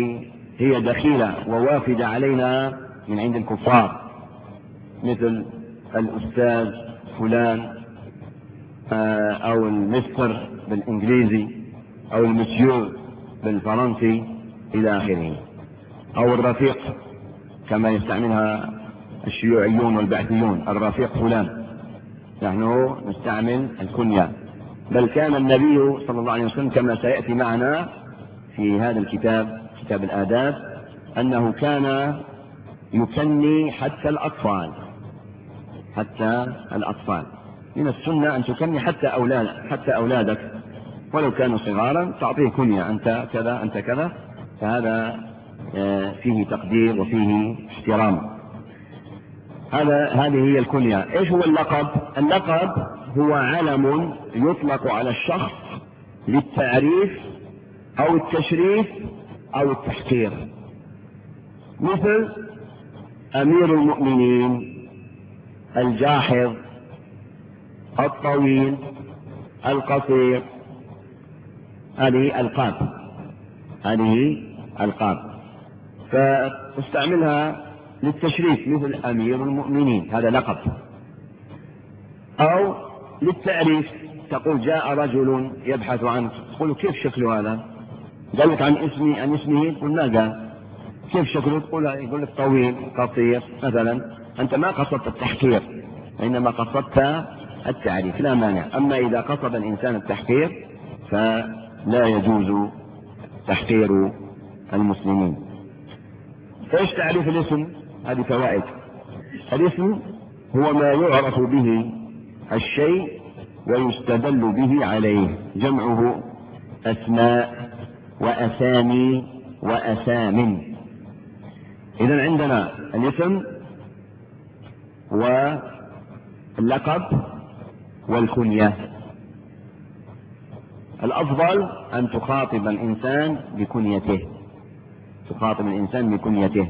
هي دخيلة ووافدة علينا من عند الكفار، مثل الأستاذ فلان أو المستر بالإنجليزي أو المسيو بالفرنسي إلى آخره، أو الرفيق كما يستعملها الشيوعيون والبعثيون، الرفيق فلان. نحن نستعمل الكنية، بل كان النبي صلى الله عليه وسلم كما سيأتي معنا في هذا الكتاب كتاب الآداب أنه كان يكني حتى الأطفال، حتى الأطفال. من السنة أن تكني حتى أولاد حتى أولادك ولو كانوا صغارا، تعطيه كنية، أنت كذا أنت كذا، فهذا فيه تقدير وفيه احترام. هذا هذه هي الكنية. إيش هو اللقب؟ اللقب هو علم يطلق على الشخص للتعريف أو التشريف أو التحقير، مثل أمير المؤمنين، الجاحظ، الطويل، القصير، هذه ألقاب، هذه ألقاب فتستعملها للتشريف، مثل أمير المؤمنين، هذا لقب. أو للتعريف، تقول جاء رجل يبحث عنك، تقول كيف شكله هذا؟ قال لك عن اسمي عن اسمه، تقول لا قال كيف شكله؟ تقول يقول لك طويل قصير مثلا. أنت ما قصدت التحقير، إنما قصدت التعريف، لا مانع. أما إذا قصد الإنسان التحقير فلا يجوز تحقير المسلمين. ايش تعريف الاسم؟ هذه فوائد. الاسم هو ما يعرف به الشيء ويستدل به عليه، جمعه أسماء وأسامي وأسام. إذن عندنا الاسم واللقب والكنية. الأفضل أن تخاطب الإنسان بكنيته، تخاطب الإنسان بكنيته.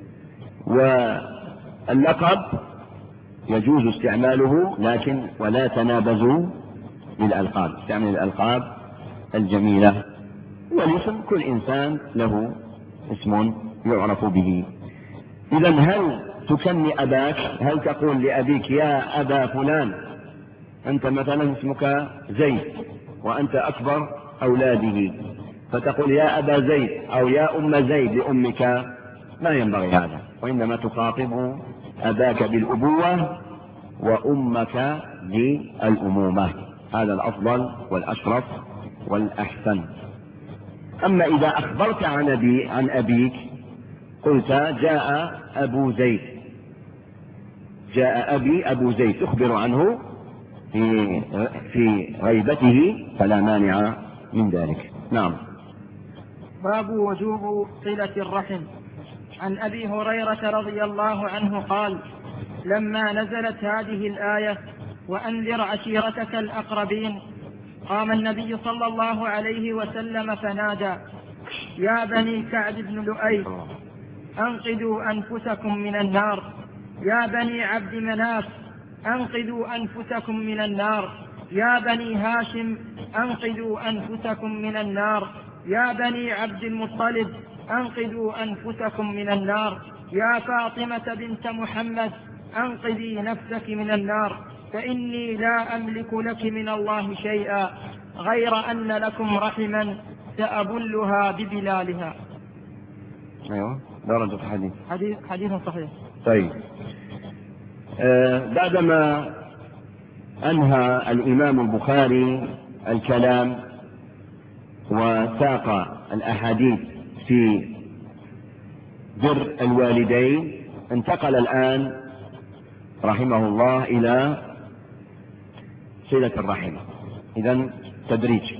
واللقب يجوز استعماله، لكن ولا تنابزوا بالألقاب، استعمل الألقاب الجميلة. والاسم كل إنسان له اسم يعرف به. إذن هل تكني أباك؟ هل تقول لأبيك يا أبا فلان؟ أنت مثلا اسمك زيد وأنت أكبر أولاده، فتقول يا أبا زيد أو يا أم زيد لأمك؟ ما ينبغي هذا، وإنما تخاطب أباك بالأبوة وأمك بالأمومة، هذا الأفضل والأشرف والأحسن. أما إذا أخبرت عن أبي عن أبيك قلت جاء أبو زيد، جاء أبي أبو زيد، تخبر عنه في في غيبته، فلا مانع من ذلك. نعم. باب وجوب صلة الرحم. عن أبي هريرة رضي الله عنه قال: لما نزلت هذه الآية وأنذر عشيرتك الأقربين، قام النبي صلى الله عليه وسلم فنادى: يا بني كعب بن لؤي أنقذوا أنفسكم من النار، يا بني عبد مناف أنقذوا أنفسكم من النار، يا بني هاشم أنقذوا أنفسكم من النار، يا بني عبد المطلب أنقذوا أنفسكم من النار، يا فاطمة بنت محمد أنقذي نفسك من النار، فإني لا أملك لك من الله شيئا غير أن لكم رحما سأبلها ببلالها. أيوة، درجة الحديث حديث, حديث صحيح. طيب، آه بعدما أنهى الإمام البخاري الكلام وساق الأحاديث في بر الوالدين، انتقل الآن رحمه الله إلى صلة الرحم. إذن تدريج،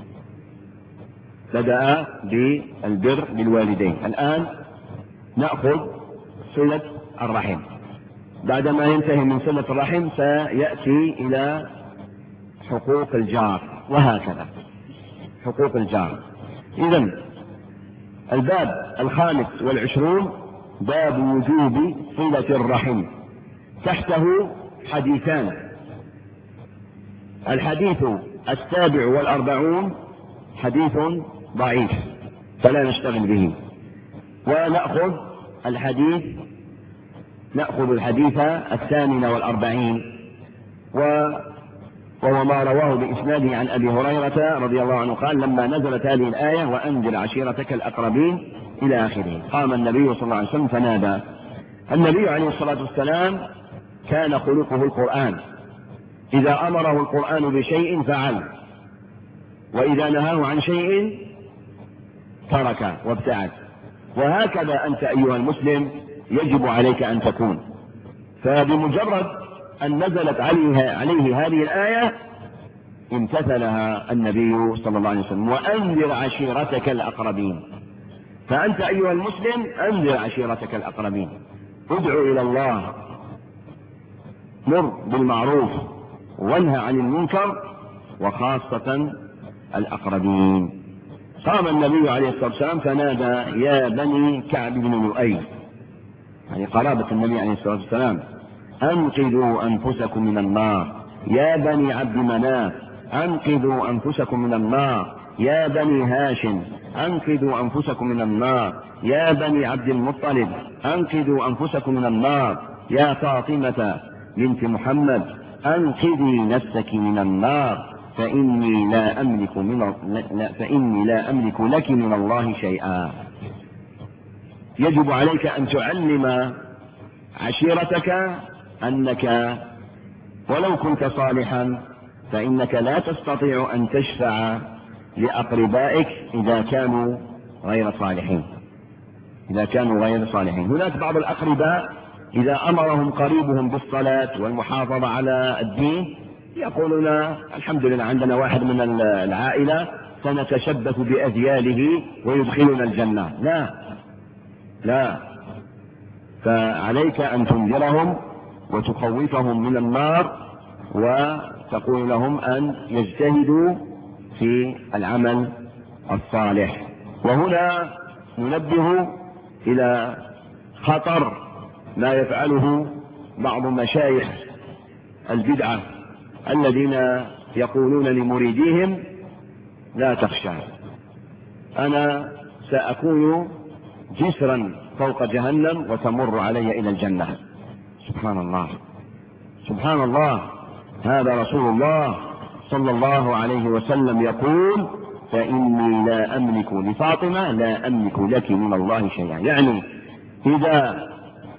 بدأ بالبر بالوالدين، الآن نأخذ صلة الرحم. بعدما ينتهي من صلة الرحم سيأتي إلى حقوق الجار، وهكذا حقوق الجار. إذن الباب الخامس والعشرون باب وجوب صلة الرحم، تحته حديثان. الحديث السابع والأربعون حديث ضعيف فلا نشتغل به، ونأخذ الحديث نأخذ الحديث الثامن والأربعين، وهو ما رواه بإسناده عن أبي هريرة رضي الله عنه قال: لما نزلت هذه الآية وأنذر عشيرتك الأقربين إلى آخره، قام النبي صلى الله عليه وسلم فنادى. النبي عليه الصلاة والسلام كان خلقه القرآن، إذا أمره القرآن بشيء فعل، وإذا نهاه عن شيء ترك وابتعد. وهكذا أنت أيها المسلم يجب عليك أن تكون. فبمجرد أن نزلت عليه, عليه هذه الآية امتثلها النبي صلى الله عليه وسلم: وأنذر عشيرتك الأقربين. فأنت أيها المسلم أنذر عشيرتك الأقربين، ادعو إلى الله، مر بالمعروف وانهى عن المنكر، وخاصة الأقربين. قام النبي عليه الصلاة والسلام فنادى: يا بني كعب بن لؤي، يعني قرابة النبي عليه الصلاة والسلام: أنقذوا أنفسكم من النار. يا بني عبد مناف أنقذوا أنفسكم من النار. يا بني هاشم أنقذوا أنفسكم من النار. يا بني عبد المطلب أنقذوا أنفسكم من النار. يا فاطمة بنت محمد أنقذي نفسك من النار، فإني لا أملك من لا فإني لا أملك لك من الله شيئا. يجب عليك أن تعلم عشيرتك أنك ولو كنت صالحا فإنك لا تستطيع أن تشفع لأقربائك إذا كانوا غير صالحين إذا كانوا غير صالحين. هناك بعض الأقرباء إذا أمرهم قريبهم بالصلاة والمحافظة على الدين يقولون: الحمد لله عندنا واحد من العائلة سنتشبث بأذياله ويدخلنا الجنة. لا لا فعليك أن تنذرهم وتخوفهم من النار، وتقول لهم أن يجتهدوا في العمل الصالح. وهنا ننبه إلى خطر ما يفعله بعض مشايخ البدعة الذين يقولون لمريديهم: لا تخشى، أنا سأكون جسرا فوق جهنم وتمر علي إلى الجنة. سبحان الله سبحان الله هذا رسول الله صلى الله عليه وسلم يقول: فإني لا أملك لفاطمة لا أملك لك من الله شيئا. يعني إذا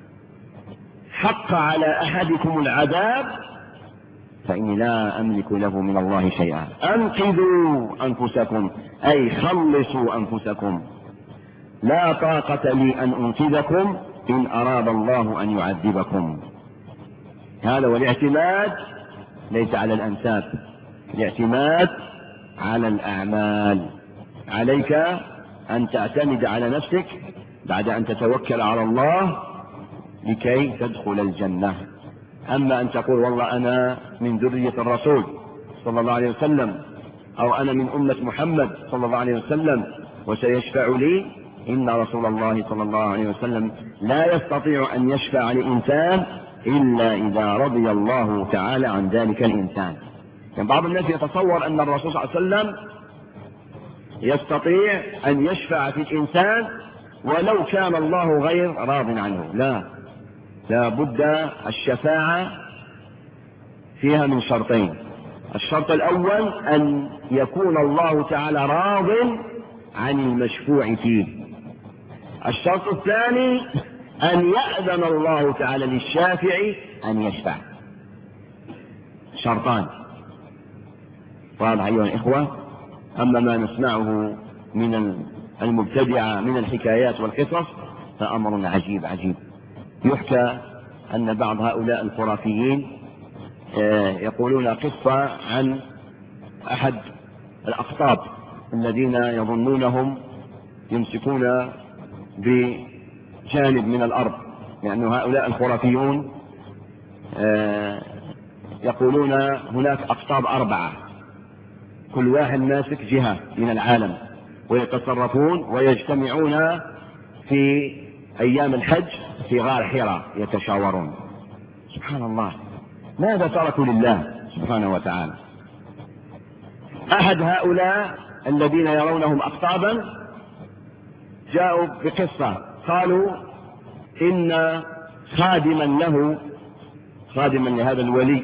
حق على أحدكم العذاب فإني لا أملك له من الله شيئا. أنقذوا أنفسكم أي خلصوا أنفسكم، لا طاقة لي أن أنقذكم إن أراد الله أن يعذبكم. هذا والاعتماد ليس على الأنساب، الاعتماد على الأعمال. عليك أن تعتمد على نفسك بعد أن تتوكل على الله لكي تدخل الجنة. أما أن تقول: والله أنا من ذرية الرسول صلى الله عليه وسلم، أو أنا من أمة محمد صلى الله عليه وسلم وسيشفع لي، إن رسول الله صلى الله عليه وسلم لا يستطيع أن يشفع لإنسان إلا إذا رضي الله تعالى عن ذلك الإنسان. يعني بعض الناس يتصور أن الرسول صلى الله عليه وسلم يستطيع أن يشفع في الإنسان ولو كان الله غير راض عنه. لا لا بد الشفاعة فيها من شرطين: الشرط الأول أن يكون الله تعالى راض عن المشفوع فيه. الشرط الثاني أن يأذن الله تعالى للشافع أن يشفع. شرطان. واضح أيها الإخوة؟ أما ما نسمعه من المبتدعة من الحكايات والقصص فأمر عجيب عجيب. يحكى أن بعض هؤلاء الخرافيين يقولون قصة عن أحد الأقطاب الذين يظنونهم يمسكون بجانب من الأرض، لأن يعني هؤلاء الخرافيون يقولون هناك أقطاب أربعة كل واحد ماسك جهة من العالم، ويتصرفون ويجتمعون في أيام الحج في غار حراء يتشاورون. سبحان الله، ماذا تركوا لله سبحانه وتعالى؟ أحد هؤلاء الذين يرونهم أقطابا جاءوا بقصة قالوا إن خادما له، خادما لهذا الولي،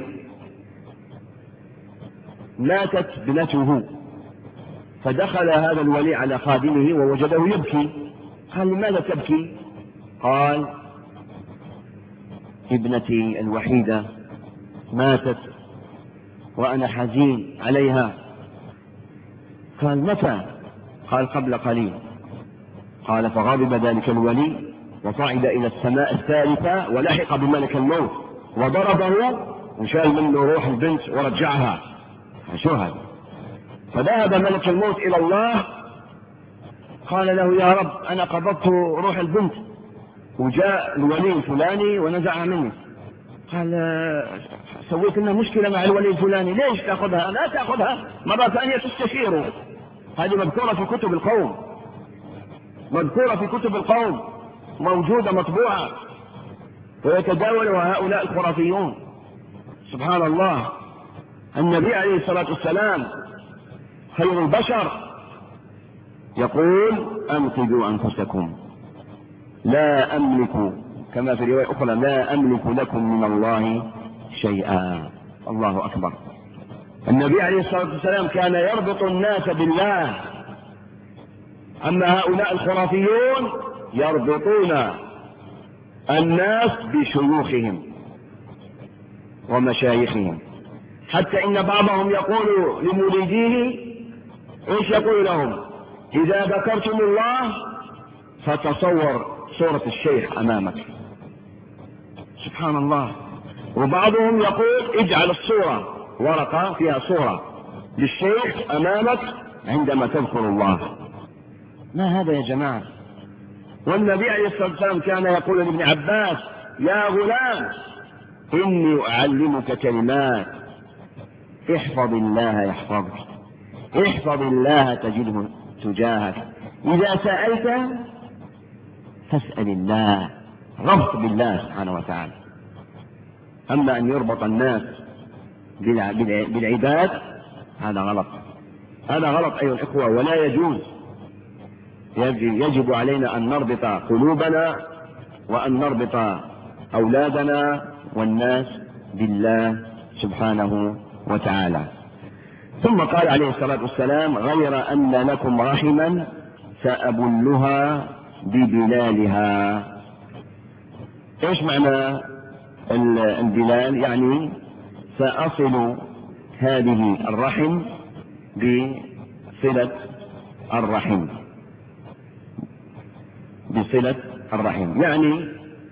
ماتت ابنته، فدخل هذا الولي على خادمه ووجده يبكي. قال: لماذا تبكي؟ قال: ابنتي الوحيدة ماتت وأنا حزين عليها. قال: متى؟ قال: قبل قليل. قال: فغضب ذلك الولي وصعد إلى السماء الثالثة ولحق بملك الموت وضربه وشال منه روح البنت ورجعها. شو هذا؟ فذهب ملك الموت إلى الله، قال له: يا رب، أنا قبضت روح البنت وجاء الولي الفلاني ونزعها مني. قال: سويت لنا مشكلة مع الولي الفلاني، ليش تأخذها؟ لا تأخذها، مرة ثانية تستشيره. هذه مذكورة في كتب القوم، مذكورة في كتب القوم، موجودة مطبوعة، ويتداولها هؤلاء الخرافيون. سبحان الله. النبي عليه الصلاة والسلام خير البشر يقول: أنقذوا أنفسكم، لا أملك، كما في رواية أخرى: لا أملك لكم من الله شيئا. الله أكبر. النبي عليه الصلاة والسلام كان يربط الناس بالله، أما هؤلاء الخرافيون يربطون الناس بشيوخهم ومشايخهم، حتى إن بعضهم يقول لمريديه: إيش يقول لهم؟ إذا ذكرتم الله فتصور صورة الشيخ أمامك. سبحان الله. وبعضهم يقول: اجعل الصورة، ورقة فيها صورة للشيخ أمامك عندما تذكر الله. ما هذا يا جماعة؟ والنبي عليه الصلاة والسلام كان يقول لابن عباس: يا غلام، إني أعلمك كلمات، احفظ الله يحفظك، احفظ الله تجده تجاهك، إذا سألت فاسأل الله. ربط بالله سبحانه وتعالى. أما أن يربط الناس بالعباد هذا غلط، هذا غلط أيها الإخوة، ولا يجوز. يجب علينا أن نربط قلوبنا وأن نربط أولادنا والناس بالله سبحانه وتعالى. ثم قال عليه الصلاة والسلام: غير أن لكم رحما سأبلها ببلالها. ايش معنى البلال؟ يعني سأصل هذه الرحم بصلة الرحم، بصلة الرحم. يعني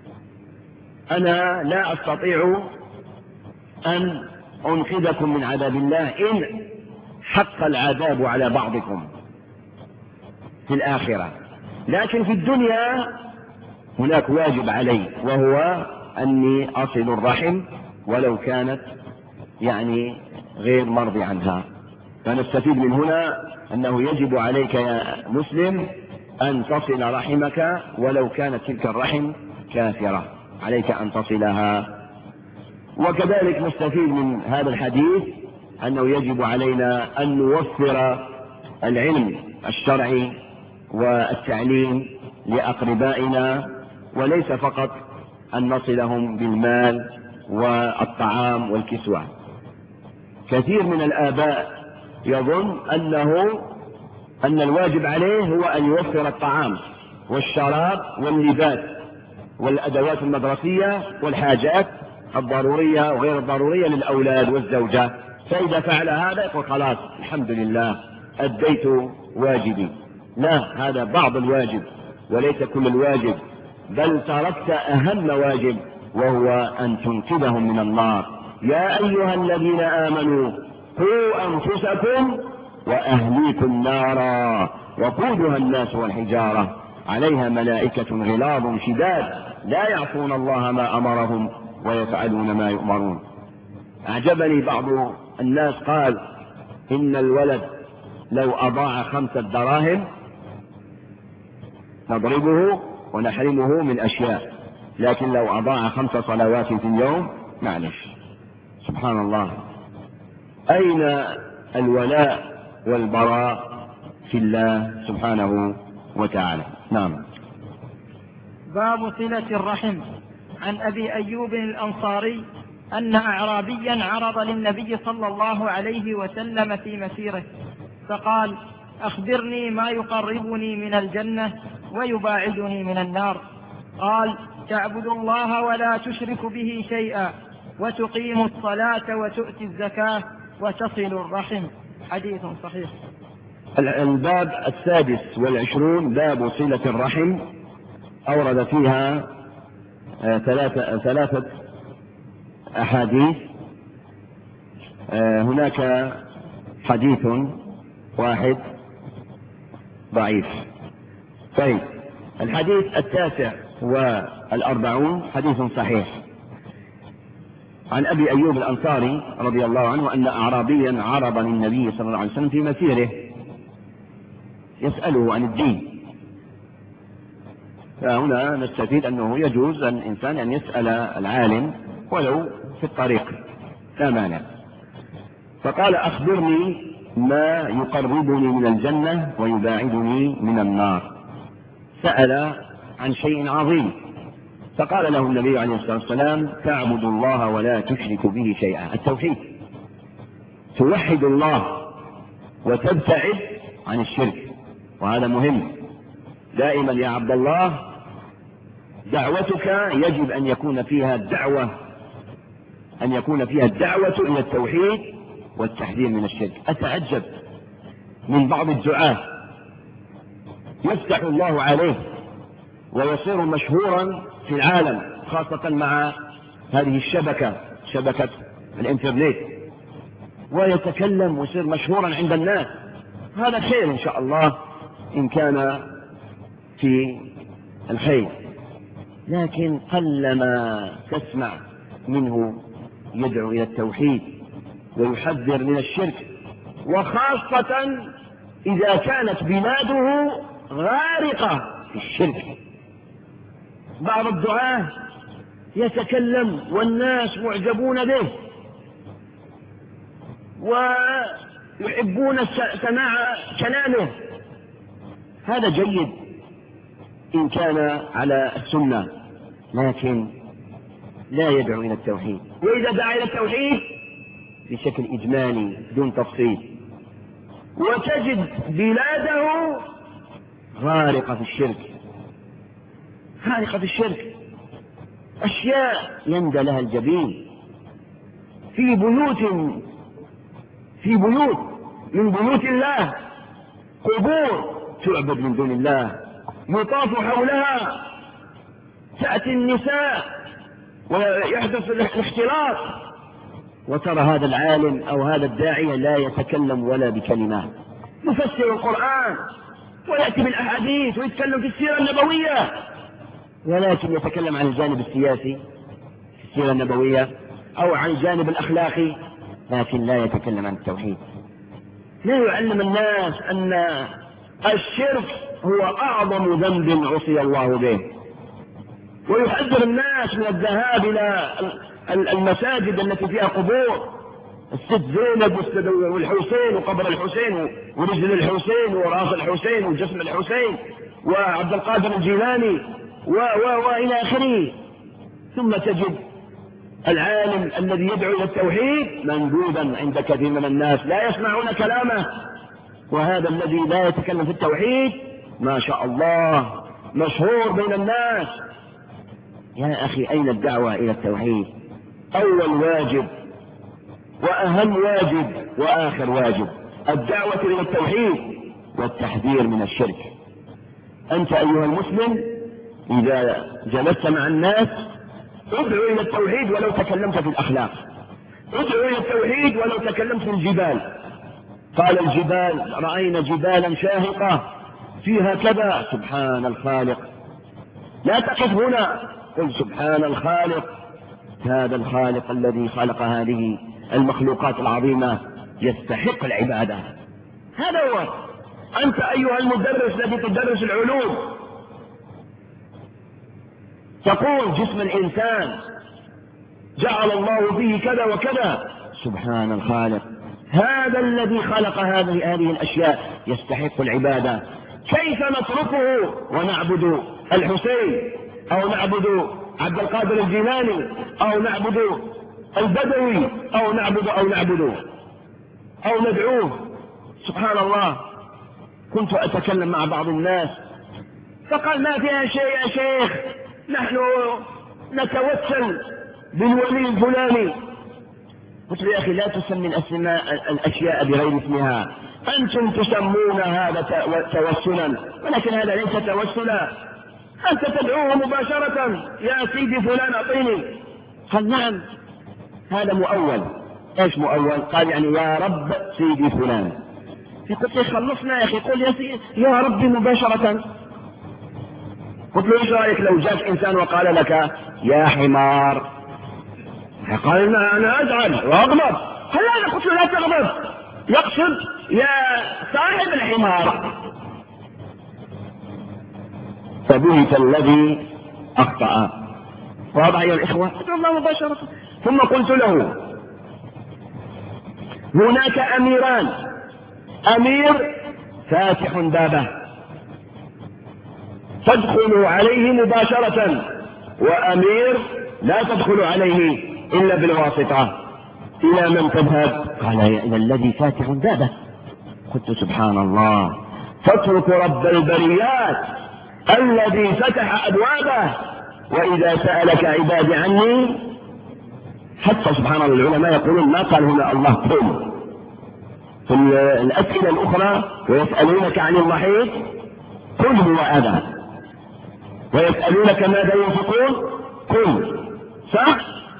أنا لا أستطيع أن أنقذكم من عذاب الله إن حق العذاب على بعضكم في الآخرة، لكن في الدنيا هناك واجب علي، وهو أني أصل الرحم ولو كانت يعني غير مرضي عنها. فنستفيد من هنا أنه يجب عليك يا مسلم أن تصل رحمك ولو كانت تلك الرحم كافرة، عليك أن تصلها. وكذلك نستفيد من هذا الحديث أنه يجب علينا أن نوفر العلم الشرعي والتعليم لأقربائنا، وليس فقط أن نصلهم بالمال والطعام والكسوة. كثير من الآباء يظن أنه أن الواجب عليه هو أن يوفر الطعام والشراب واللباس والأدوات المدرسية والحاجات الضرورية وغير الضرورية للأولاد والزوجة، فإذا فعل هذا يقول: خلاص الحمد لله أديت واجبي. لا، هذا بعض الواجب وليس كل الواجب، بل تركت أهم واجب، وهو أن تنقذهم من النار. يا أيها الذين آمنوا قوا أنفسكم وأهليكم نارا وقودها الناس والحجارة عليها ملائكة غلاظ شداد لا يعصون الله ما أمرهم ويفعلون ما يؤمرون. أعجبني بعض الناس قال: إن الولد لو أضاع خمسة دراهم نضربه ونحرمه من أشياء، لكن لو أضاع خمس صلوات في اليوم معلش. سبحان الله. أين الولاء والبراء في الله سبحانه وتعالى؟ نعم. باب صلة الرحم. عن أبي أيوب الأنصاري أن أعرابيا عرض للنبي صلى الله عليه وسلم في مسيره فقال: أخبرني ما يقربني من الجنة ويباعدني من النار. قال: تعبد الله ولا تشرك به شيئا، وتقيم الصلاة وتؤتي الزكاة، وتصل الرحم. حديث صحيح. الباب السادس والعشرون باب صلة الرحم. أورد فيها ثلاثة, ثلاثة أحاديث. هناك حديث واحد ضعيف. طيب، الحديث التاسع والأربعون حديث صحيح. عن أبي أيوب الأنصاري رضي الله عنه أن أعرابيا عرض للنبي صلى الله عليه وسلم في مسيره يسأله عن الدين. فهنا نستفيد أنه يجوز الإنسان أن يسأل العالم ولو في الطريق، لا مانع. فقال: أخبرني ما يقربني من الجنة ويباعدني من النار. سأل عن شيء عظيم، فقال له النبي عليه الصلاة والسلام: تعبد الله ولا تشرك به شيئا. التوحيد، توحد الله وتبتعد عن الشرك، وهذا مهم. دائما يا عبد الله دعوتك يجب أن يكون فيها الدعوة أن يكون فيها الدعوة إلى التوحيد والتحذير من الشرك. أتعجب من بعض الدعاة يفتح الله عليه ويصير مشهورا في العالم، خاصة مع هذه الشبكة، شبكة الإنترنت، ويتكلم ويصير مشهورا عند الناس. هذا خير إن شاء الله إن كان في الخير، لكن قلما تسمع منه يدعو إلى التوحيد ويحذر من الشرك، وخاصة إذا كانت بلاده غارقة في الشرك. بعض الدعاة يتكلم والناس معجبون به ويحبون سماع كلامه، هذا جيد إن كان على السنة، لكن لا يدعو إلى التوحيد. وإذا دعا إلى التوحيد بشكل إجمالي دون تفصيل، وتجد بلاده غارقة في الشرك، غارقة في الشرك، أشياء يندى لها الجبين في بيوت في بيوت من بيوت الله، قبور تعبد من دون الله، يطاف حولها، تأتي النساء ويحدث الاختلاط، وترى هذا العالم أو هذا الداعية لا يتكلم ولا بكلمات، يفسر القرآن ويأتي بالأحاديث ويتكلم في السيرة النبوية، ولكن يتكلم عن الجانب السياسي في السيرة النبوية أو عن الجانب الأخلاقي، لكن لا يتكلم عن التوحيد. لا يعلم الناس أن الشرك هو أعظم ذنب عصي الله به، ويحذر الناس من الذهاب إلى المساجد التي فيها قبور، الست زينب والحسين وقبر الحسين ورجل الحسين وراس الحسين وجسم الحسين وعبد القادر الجيلاني و و وإلى آخره. ثم تجد العالم الذي يدعو إلى التوحيد مندوبا عند كثير من الناس لا يسمعون كلامه، وهذا الذي لا يتكلم في التوحيد ما شاء الله مشهور بين الناس. يا أخي، أين الدعوة إلى التوحيد؟ أول واجب وأهم واجب وآخر واجب الدعوة إلى التوحيد والتحذير من الشرك. أنت أيها المسلم إذا جلست مع الناس ادعو إلى التوحيد ولو تكلمت في الأخلاق، ادعو إلى التوحيد ولو تكلمت في الجبال. قال الجبال رأينا جبالا شاهقة فيها كذا، سبحان الخالق. لا تقف هنا، قل سبحان الخالق، هذا الخالق الذي خلق هذه المخلوقات العظيمة يستحق العبادة. هذا هو. أنت أيها المدرس الذي تدرس العلوم تقول جسم الإنسان جعل الله فيه كذا وكذا، سبحان الخالق، هذا الذي خلق هذه هذه الأشياء يستحق العبادة. كيف نتركه ونعبد الحسين أو نعبد عبد القادر الجيلاني، أو نعبد البدوي، أو نعبد أو نعبد أو ندعوه. سبحان الله. كنت أتكلم مع بعض الناس فقال ما فيها شيء يا شيخ، نحن نتوسل بالولي الفلاني. قلت له يا أخي لا تسمي الأسماء الأشياء بغير اسمها، أنتم تسمون هذا توسلا، ولكن هذا ليس توسلا. أنت تدعوه مباشرة يا سيدي فلان أعطيني. قال نعم هذا مؤول. ايش مؤول؟ قال يعني يا رب سيدي فلان. قلت له خلصنا يا أخي، قل يا سيدي يا ربي مباشرة. قلت له ايش رايك لو جاء انسان وقال لك يا حمار؟ قال انا ازعل واغضب. هل انا قلت له لا تغضب، يقصد يا صاحب الحمار. فبهت الذي اخطا. واضح يا الاخوه؟ قلت الله مباشره. ثم قلت له هناك اميران، امير فاتح بابه تدخل عليه مباشرة، وأمير لا تدخل عليه إلا بالواسطة. إلى من تذهب؟ قال إلى الذي فاتح بابه. قلت سبحان الله، تترك رب البريات الذي فتح أبوابه وإذا سألك عبادي عني. حتى سبحان الله العلماء يقولون ما قال هنا الله قل في الأسئلة الأخرى ويسألونك عن المحيط قل هو أذى، ويسألونك ماذا ينفقون قل، صح؟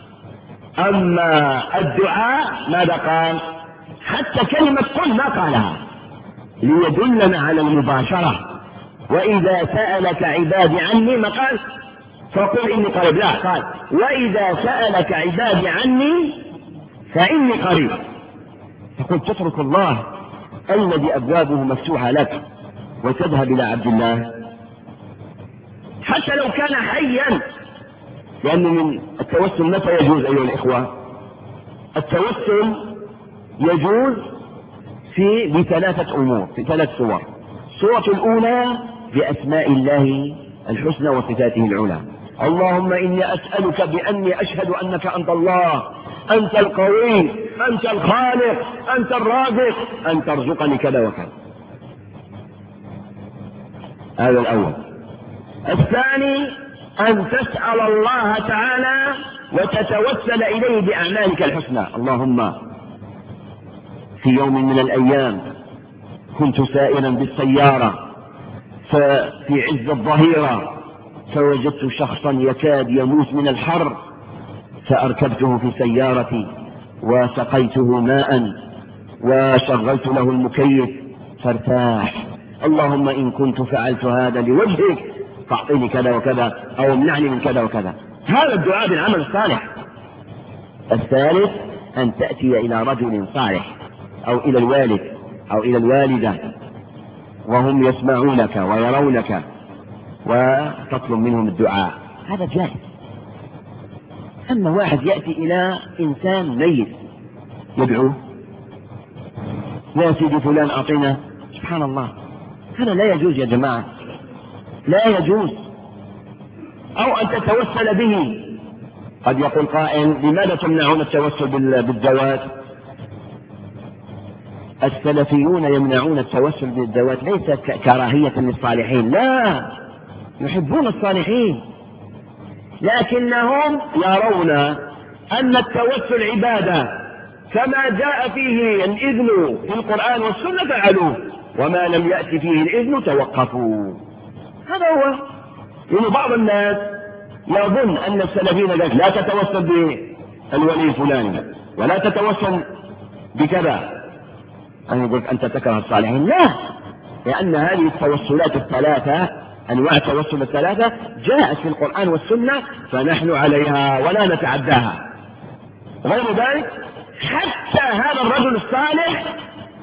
أما الدعاء ماذا قال؟ حتى كلمة قل ما قالها ليدلنا على المباشرة. وإذا سألك عبادي عني ما قال فقل إني قريب، لا قال وإذا سألك عبادي عني فإني قريب. فقل تترك الله الذي أبوابه مفتوحة لك وتذهب إلى عبد الله حتى لو كان حيا. لأنه من التوسل متى يجوز أيها الإخوة؟ التوسل يجوز في بثلاثة أمور، في ثلاث صور. الصورة الأولى بأسماء الله الحسنى وصفاته العلى. اللهم إني أسألك بأني أشهد أنك أنت الله، أنت القوي، أنت الخالق، أنت الرازق، أن ترزقني كذا وكذا. هذا الأول. الثاني أن تسأل الله تعالى وتتوسل إليه بأعمالك الحسنى. اللهم في يوم من الأيام كنت سائرا بالسيارة ففي عز الظهيرة فوجدت شخصا يكاد يموت من الحر، فأركبته في سيارتي وسقيته ماء وشغلت له المكيف فارتاح. اللهم إن كنت فعلت هذا لوجهك فاعطيني كذا وكذا أو امنعني من كذا وكذا. هذا الدعاء بالعمل الصالح. الثالث أن تأتي إلى رجل صالح أو إلى الوالد أو إلى الوالدة وهم يسمعونك ويرونك وتطلب منهم الدعاء، هذا جائز. أما واحد يأتي إلى إنسان ميت يدعوه يا سيدي فلان أعطينا، سبحان الله، هذا لا يجوز يا جماعة، لا يجوز. أو أن تتوسل به. قد يقول قائل لماذا تمنعون التوسل بالذوات؟ السلفيون يمنعون التوسل بالذوات ليس كراهية للصالحين، لا، يحبون الصالحين، لكنهم يرون أن التوسل عبادة، كما جاء فيه الإذن في القرآن والسنة فعلوه، وما لم يأتي فيه الإذن توقفوا. هذا هو. يعني بعض الناس يظن أن السلفيين قال لا تتوسل بالولي الفلاني ولا تتوسل بكذا، أنا يقول أنت تكره الصالحين. لا، لأن هذه التوسلات الثلاثة، أنواع التوسل الثلاثة جاءت في القرآن والسنة فنحن عليها ولا نتعداها. غير ذلك حتى هذا الرجل الصالح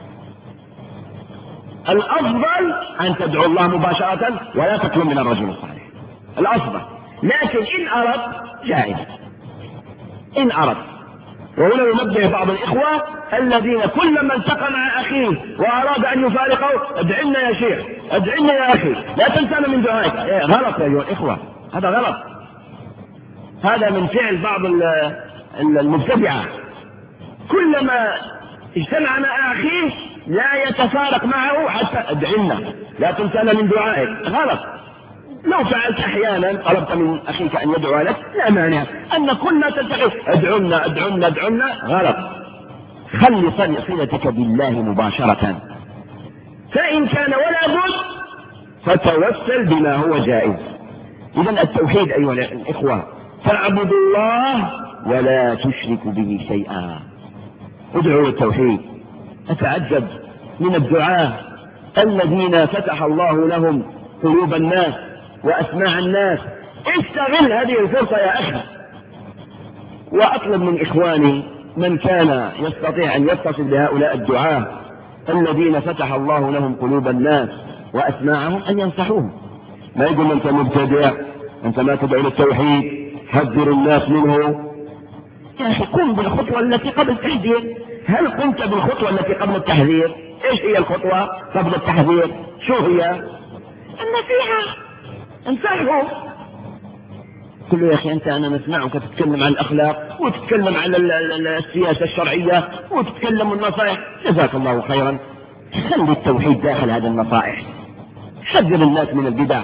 الأفضل أن تدعو الله مباشرة ولا تطلب من الرجل الصالح، الأفضل. لكن إن أردت جائز، إن أردت. وهنا ينبه بعض الإخوة الذين كلما التقى مع أخيه وأراد أن يفارقه ادعنا يا شيخ، ادعنا يا أخي، لا تنسانا من دعائك. إيه غلط يا أيها الإخوة، هذا غلط. هذا من فعل بعض المبتدعة، كلما اجتمع مع أخيه لا يتفارق معه حتى ادعنا لا تنسانا من دعائك. غلط. لو فعلت أحيانا طلبت من أخيك أن يدعو لك لا مانع، أن كنا تلتقي ادعنا ادعنا ادعنا غلط. خلي صلتك بالله مباشرة، فإن كان ولا بد فتوسل بما هو جائز. إذن التوحيد أيها الإخوة، فاعبدوا الله ولا تشركوا به شيئا. ادعوا التوحيد. أتعجب من الدعاة الذين فتح الله لهم قلوب الناس وأسماع الناس. استغل هذه الفرصة يا أخي، وأطلب من إخواني من كان يستطيع أن يتصل بهؤلاء الدعاة الذين فتح الله لهم قلوب الناس وأسماعهم أن ينصحوهم. ما يقول أنت مبتدع، أنت ما تدعو للتوحيد، حذر الناس منه. يا أخي قم بالخطوة التي قبل التحذير. هل قمت بالخطوة التي قبل التحذير؟ إيش هي الخطوة قبل التحذير؟ شو هي؟ النصيحة. انصحه. قل له يا أخي أنت أنا نسمعك تتكلم عن الأخلاق وتتكلم عن السياسة الشرعية وتتكلم النصائح، جزاك الله خيرا. خلي التوحيد داخل هذه النصائح، حذر الناس من البدع،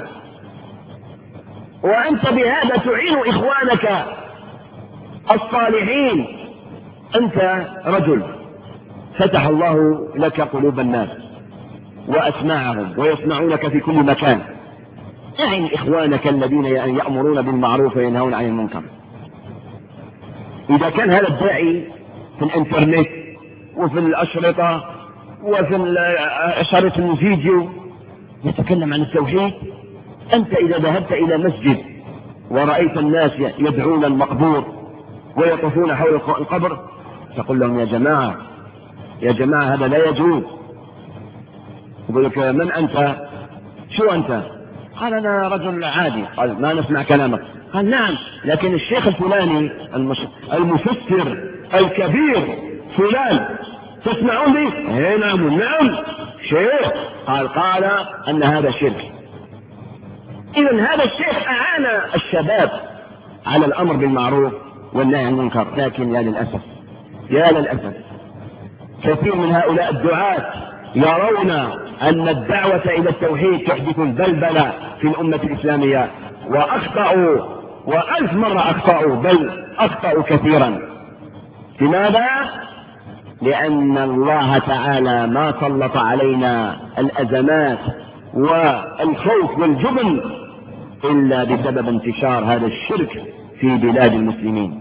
وأنت بهذا تعين إخوانك الصالحين. أنت رجل فتح الله لك قلوب الناس وأسماعهم ويسمعونك في كل مكان، أعن إخوانك الذين يأمرون بالمعروف وينهون عن المنكر. إذا كان هذا الداعي في الإنترنت وفي الأشرطة وفي أشرطة الفيديو يتكلم عن التوحيد، أنت إذا ذهبت إلى مسجد ورأيت الناس يدعون المقبور ويطوفون حول القبر تقول لهم يا جماعة يا جماعة هذا لا يجوز. يقول لك من أنت؟ شو أنت؟ قال أنا رجل عادي. قال ما نسمع كلامك. قال نعم، لكن الشيخ الفلاني المفسر الكبير فلان تسمعون به؟ ايه نعم نعم شيخ. قال قال أن هذا شرك. إذن هذا الشيخ أعان الشباب على الأمر بالمعروف والنهي عن المنكر، لكن يا للأسف يا للأسف كثير من هؤلاء الدعاة يرون أن الدعوة إلى التوحيد تحدث البلبلة في الأمة الإسلامية، وأخطأوا وألف مرة أخطأوا، بل أخطأوا كثيرا. لماذا؟ لأن الله تعالى ما سلط علينا الأزمات والخوف والجبن إلا بسبب انتشار هذا الشرك في بلاد المسلمين.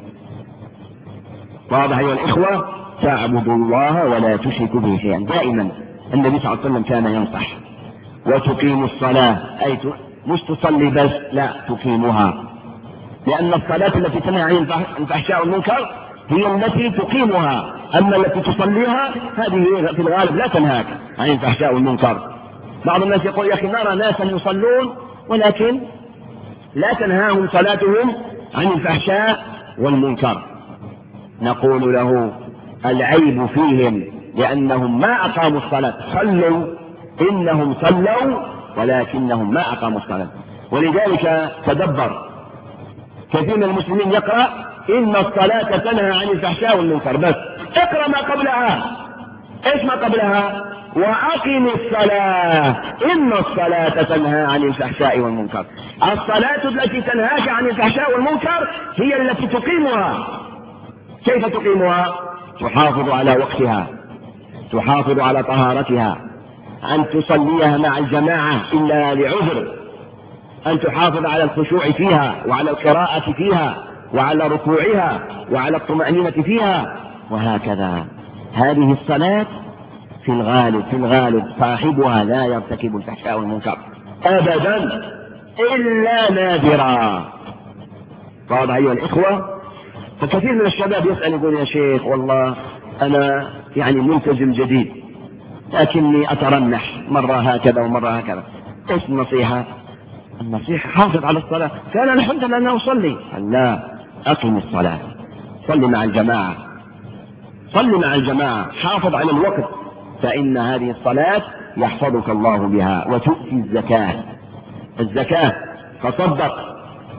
واضح أيها الإخوة؟ تعبدوا الله ولا تشركوا به شيئا. دائما النبي صلى الله عليه وسلم كان ينصح. وتقيموا الصلاة، أي مش تصلي بس، لا تقيمها، لأن الصلاة التي تنهى عن الفحشاء والمنكر هي التي تقيمها، أما التي تصليها هذه في الغالب لا تنهاك عن الفحشاء والمنكر. بعض الناس يقول يا أخي نرى ناسا يصلون ولكن لا تنهاهم صلاتهم عن الفحشاء والمنكر. نقول له العيب فيهم لأنهم ما أقاموا الصلاة. صلوا إنهم صلوا ولكنهم ما أقاموا الصلاة. ولذلك تدبر، كثير من المسلمين يقرأ إن الصلاة تنهى عن الفحشاء والمنكر بس، اقرأ ما قبلها. إيش ما قبلها؟ وأقم الصلاة إن الصلاة تنهى عن الفحشاء والمنكر. الصلاة التي تنهاك عن الفحشاء والمنكر هي التي تقيمها. كيف تقيمها؟ تحافظ على وقتها، تحافظ على طهارتها، أن تصليها مع الجماعة إلا لعذر، أن تحافظ على الخشوع فيها وعلى القراءة فيها وعلى ركوعها وعلى الطمأنينة فيها، وهكذا. هذه الصلاة في الغالب في الغالب صاحبها لا يرتكب الفحشاء والمنكر أبدا إلا نادرا. واضح أيها الإخوة؟ فكثير من الشباب يسأل يقول يا شيخ والله أنا يعني ملتزم جديد لكني أترنح مرة هكذا ومرة هكذا. إيش النصيحة؟ النصيحة حافظ على الصلاة. قال الحمد لله أنا أصلي. لا، أقم الصلاة، صلي مع الجماعة، صلي مع الجماعة، حافظ على الوقت، فإن هذه الصلاة يحفظك الله بها. وتؤتي الزكاة، الزكاة تصدق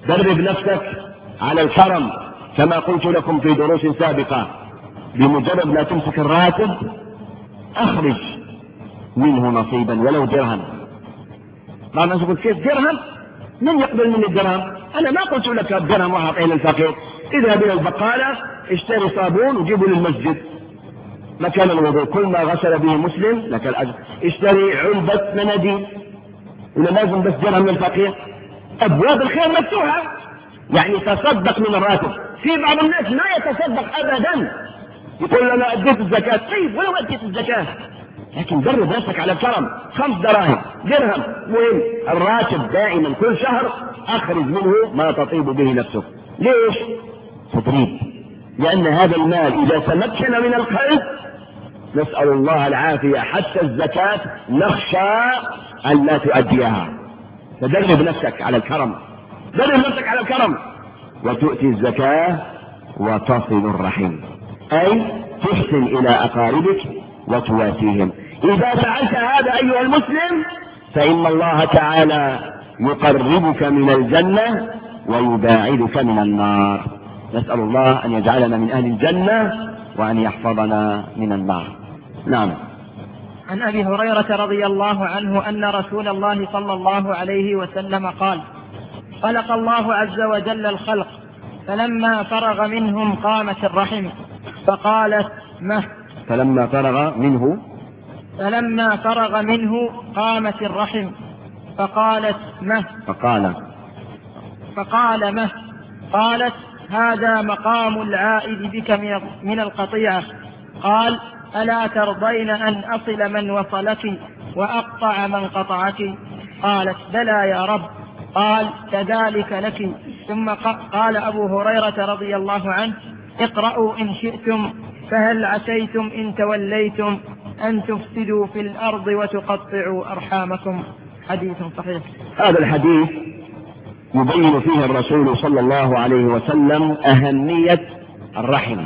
درب نفسك على الكرم كما قلت لكم في دروس سابقة. بمجرد ما تمسك الراتب اخرج منه نصيبا ولو درهم. بعض الناس يقول كيف درهم؟ من يقبل مني الدرهم؟ انا ما قلت لك الدرهم واعطيه للفقير. اذهب الى البقالة اشتري صابون وجيبه للمسجد مكان الوضوء، كل ما غسل به مسلم لك الاجر. اشتري علبة مناديل، ولا لازم بس درهم للفقير؟ ابواب الخير مفتوحة، يعني تصدق من الراتب. في بعض الناس ما يتصدق ابدا، يقول انا اديت الزكاة. طيب ولو اديت الزكاة، لكن درب نفسك على الكرم. خمس دراهم، درهم، مهم الراتب دائما كل شهر اخرج منه ما تطيب به نفسك. ليش؟ تدريب. لان هذا المال اذا تمكن من القلب، نسأل الله العافية، حتى الزكاة نخشى ان لا تؤديها. فدرب نفسك على الكرم، درب نفسك على الكرم. وتؤتي الزكاة وتصل الرحم، اي تحسن الى اقاربك وتواسيهم. اذا فعلت هذا ايها المسلم فان الله تعالى يقربك من الجنة ويباعدك من النار. نسأل الله ان يجعلنا من اهل الجنة وان يحفظنا من النار. نعم. عن أبي هريرة رضي الله عنه أن رسول الله صلى الله عليه وسلم قال: خلق الله عز وجل الخلق، فلما فرغ منهم قامت الرحم فقالت مه. فلما فرغ منه فلما فرغ منه قامت الرحم فقالت مه. فقال فقال مه. قالت: هذا مقام العائد بك من القطيعة. قال: ألا ترضين أن أصل من وصلك وأقطع من قطعك؟ قالت: بلى يا رب. قال: كذلك لك. ثم قال أبو هريرة رضي الله عنه: اقرأوا إن شئتم، فهل عسيتم إن توليتم أن تفسدوا في الأرض وتقطعوا أرحامكم. حديث صحيح. هذا الحديث يبين فيه الرسول صلى الله عليه وسلم أهمية الرحم،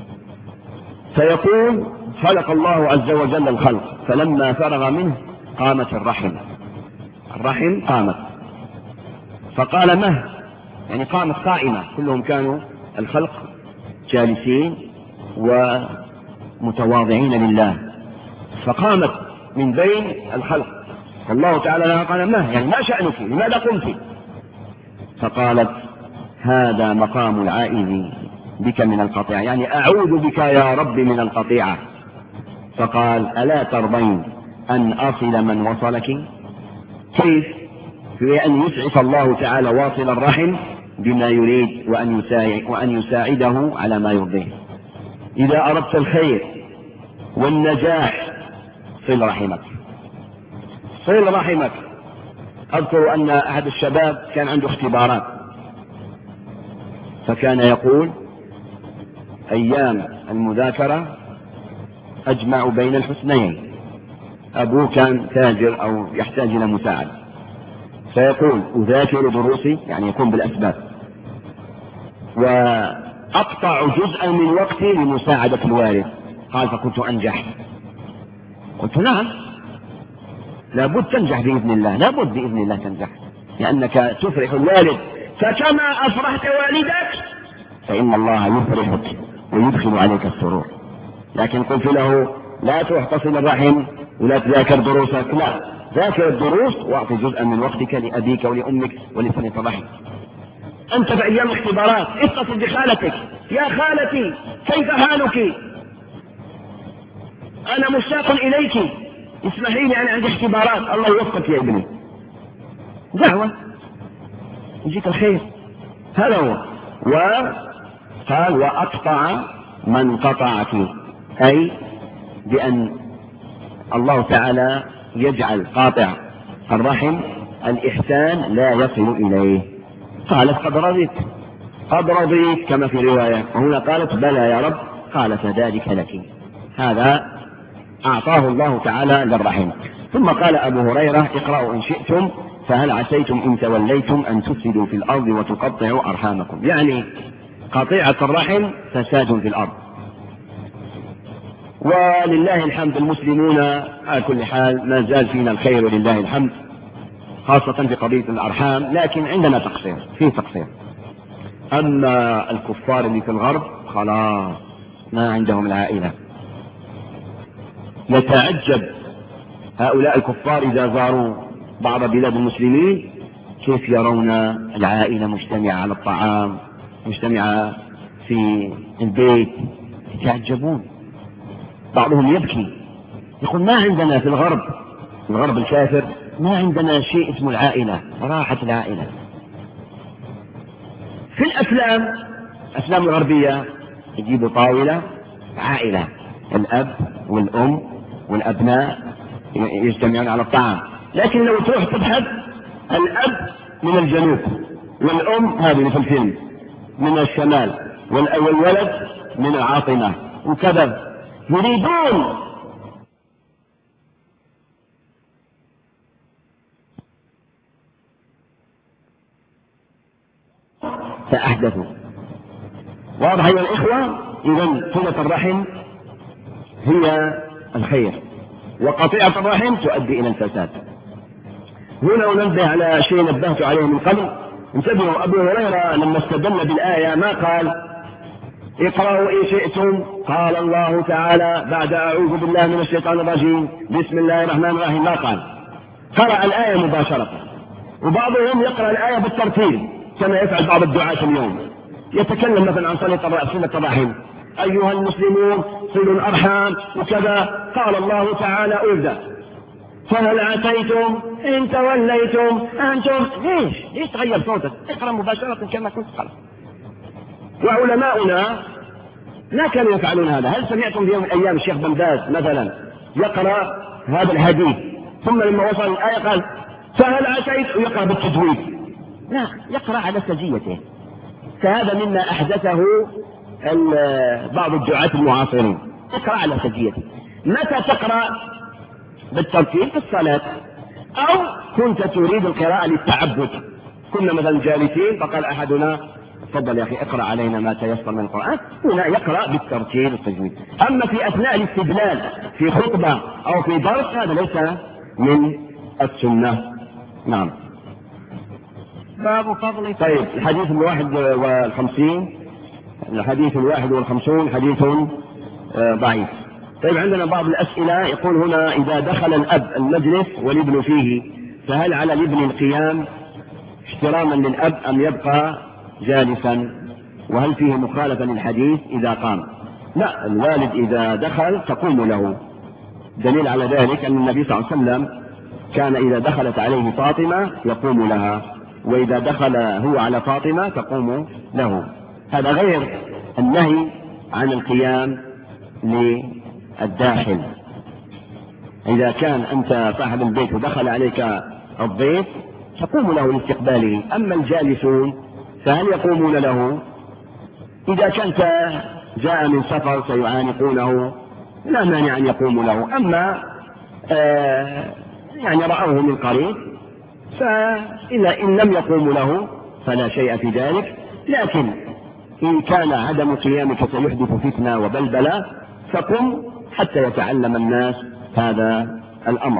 فيقول: خلق الله عز وجل الخلق، فلما فرغ منه قامت الرحم. الرحم قامت، فقال مه، يعني قامت قائمة. كلهم كانوا الخلق جالسين ومتواضعين لله، فقامت من بين الخلق. الله تعالى لها قال مه، يعني ما شأنك، لماذا قمت؟ فقالت: هذا مقام العائد بك من القطيعة، يعني أعوذ بك يا رب من القطيعة. فقال: ألا ترضين أن أصل من وصلك؟ كيف؟ في أن يسعف الله تعالى واصل الرحم بما يريد وأن يساعد وأن يساعده على ما يرضيه. إذا أردت الخير والنجاح صل رحمك، صل رحمك. أذكر أن أحد الشباب كان عنده اختبارات، فكان يقول: أيام المذاكرة أجمع بين الحسنين. أبوه كان تاجر أو يحتاج إلى مساعدة، فيقول: أذاكر دروسي، يعني يكون بالأسباب، وأقطع جزءا من وقتي لمساعدة الوالد. قال: فكنت أنجح. قلت: نعم، لابد تنجح بإذن الله، لابد بإذن الله تنجح، لأنك تفرح الوالد، فكما أفرحت والدك فإن الله يفرحك ويدخل عليك السرور. لكن قلت له: لا تروح تصل الرحم ولا تذاكر دروسك، لا، ذاكر الدروس واعطي جزءا من وقتك لأبيك ولأمك ولصلة الرحم. أنت بأيام اختبارات، اتصل بخالتك: يا خالتي كيف حالك؟ أنا مشتاق إليك، اسمحي لي أنا عندي اختبارات. الله يوفقك يا ابني، دعوة يجيك الخير. هذا هو. وقال: وأقطع من قطعك، أي بأن الله تعالى يجعل قاطع الرحم الإحسان لا يصل إليه. قالت: قد رضيت، قد رضيت، كما في رواية. وهنا قالت: بلى يا رب. قال: فذلك لك. هذا أعطاه الله تعالى للرحم. ثم قال أبو هريرة: اقرأوا إن شئتم، فهل عسيتم إن توليتم أن تفسدوا في الأرض وتقطعوا أرحامكم. يعني قطيعة الرحم فساد في الأرض. ولله الحمد المسلمون على كل حال ما زال فينا الخير ولله الحمد. خاصة في قضية الأرحام، لكن عندنا تقصير، فيه تقصير. أما الكفار اللي في الغرب خلاص ما عندهم العائلة. يتعجب هؤلاء الكفار إذا زاروا بعض بلاد المسلمين كيف يرون العائلة مجتمعة على الطعام، مجتمعة في البيت، يتعجبون. بعضهم يبكي يقول ما عندنا في الغرب، الغرب الكافر، ما عندنا شيء اسمه العائلة، راحة العائلة. في الأفلام الأفلام الغربية يجيبوا طاولة عائلة، الأب والأم والأبناء يجتمعون على الطعام، لكن لو تروح تبحث الأب من الجنوب والأم هذه في الفيلم من الشمال والولد من العاصمة وكذا. يريدون فأحدثوا. واضح أيها الإخوة؟ إذن صلة الرحم هي الخير، وقطيعة الرحم تؤدي إلى الفساد. هنا ننبه على شيء نبهت عليه من قبل. انتبهوا، أبو هريرة لما استدل بالآية ما قال اقرأوا إن شئتم، قال الله تعالى بعد أعوذ بالله من الشيطان الرجيم بسم الله الرحمن الرحيم، ما قال، قرأ الآية مباشرة. وبعضهم يقرأ الآية بالترتيب كما يفعل بعض الدعاة اليوم، يتكلم مثلا عن صلة الرحم، أيها المسلمون صلوا الأرحام وكذا، قال الله تعالى أولى، فهل عتيتم إن توليتم أنتم. ليش ليش تغير صوتك؟ اقرأ مباشرة كما كنت قرأ. وعلماؤنا لا كانوا يفعلون هذا. هل سمعتم في يوم من الأيام الشيخ بن باز مثلا يقرأ هذا الحديث ثم لما وصل الآية قال فهل عتيت ويقرأ بالتجويد؟ لا، يقرأ على سجيته. فهذا مما أحدثه بعض الدعاة المعاصرين، اقرأ على سجيته. متى تقرأ بالترتيب؟ في الصلاة، أو كنت تريد القراءة للتعبد، كنا مثلا جالسين فقال أحدنا تفضل يا أخي اقرأ علينا ما تيسر من القرآن، هنا يقرأ بالترتيب والتجويد. أما في أثناء الاستدلال في خطبة أو في درس هذا ليس من السنة. نعم. باب فضل. طيب الحديث الواحد والخمسين، الحديث الواحد والخمسون حديث ضعيف. طيب عندنا بعض الأسئلة. يقول هنا إذا دخل الأب المجلس والابن فيه فهل على الابن القيام احتراما للأب أم يبقى جالسا؟ وهل فيه مخالفة للحديث إذا قام؟ لا، الوالد إذا دخل تقوم له. دليل على ذلك أن النبي صلى الله عليه وسلم كان إذا دخلت عليه فاطمة يقوم لها، وإذا دخل هو على فاطمة تقوم له. هذا غير النهي عن القيام للداخل. إذا كان أنت صاحب البيت ودخل عليك الضيف تقوم له لاستقباله. أما الجالسون فهل يقومون له؟ إذا كنت جاء من سفر سيعانقونه لا مانع أن يقوموا له. أما آه يعني رأوه من قريب فإلا إن لم يقوموا له فلا شيء في ذلك. لكن إن كان عدم قيامك سيحدث فتنة وبلبلة فقم حتى يتعلم الناس هذا الأمر.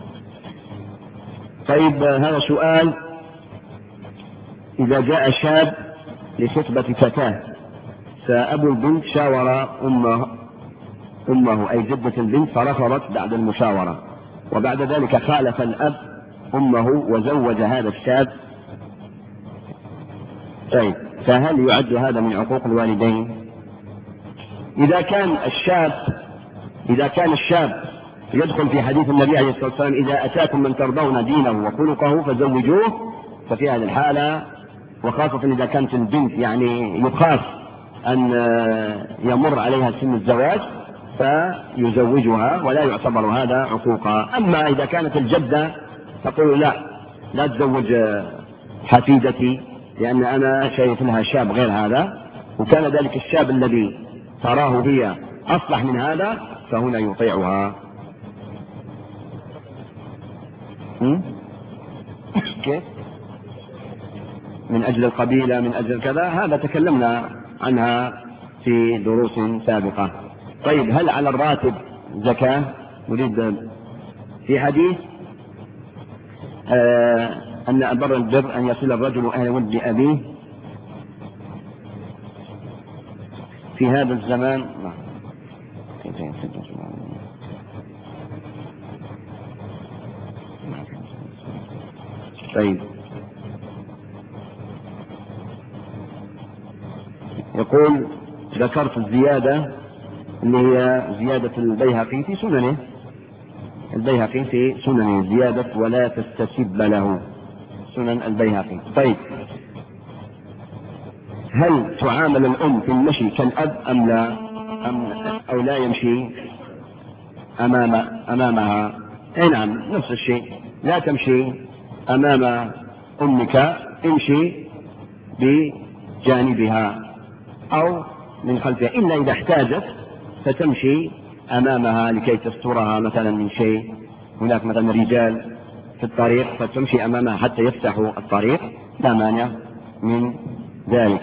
طيب هذا سؤال. إذا جاء شاب لخطبة فتاة فأبو البنت شاور أمه, أمه أي جدة البنت فرفضت بعد المشاورة، وبعد ذلك خالف الأب أمه وزوج هذا الشاب، طيب فهل يعد هذا من عقوق الوالدين؟ إذا كان الشاب إذا كان الشاب يدخل في حديث النبي عليه الصلاة والسلام إذا أتاكم من ترضون دينه وخلقه فزوجوه، ففي هذه الحالة وخاصة إذا كانت البنت يعني يخاف أن يمر عليها سن الزواج فيزوجها ولا يعتبر هذا عقوقا. أما إذا كانت الجدة تقول لا لا تزوج حفيدتي لأن أنا شايف لها شاب غير هذا، وكان ذلك الشاب الذي تراه هي أصلح من هذا، فهنا يطيعها. كيف؟ من أجل القبيلة، من أجل كذا، هذا تكلمنا عنها في دروس سابقة. طيب هل على الراتب زكاة؟ نريد في حديث آه أن أبر البر أن يصل الرجل أهل ود أبيه في هذا الزمان. طيب، يقول ذكرت الزيادة اللي هي زيادة البيهقي في سننه، البيهقي في سننه زيادة ولا تستسب له، سنن البيهقي. طيب، هل تعامل الأم في المشي كالأب أم لا، أم أو لا يمشي أمام أمامها؟ أي نعم، نفس الشيء، لا تمشي أمام أمك، امشي بجانبها أو من خلفها، إلا إذا احتاجت فتمشي أمامها لكي تسترها مثلا من شيء، هناك مثلا رجال في الطريق فتمشي أمامها حتى يفتحوا الطريق، لا مانع من ذلك.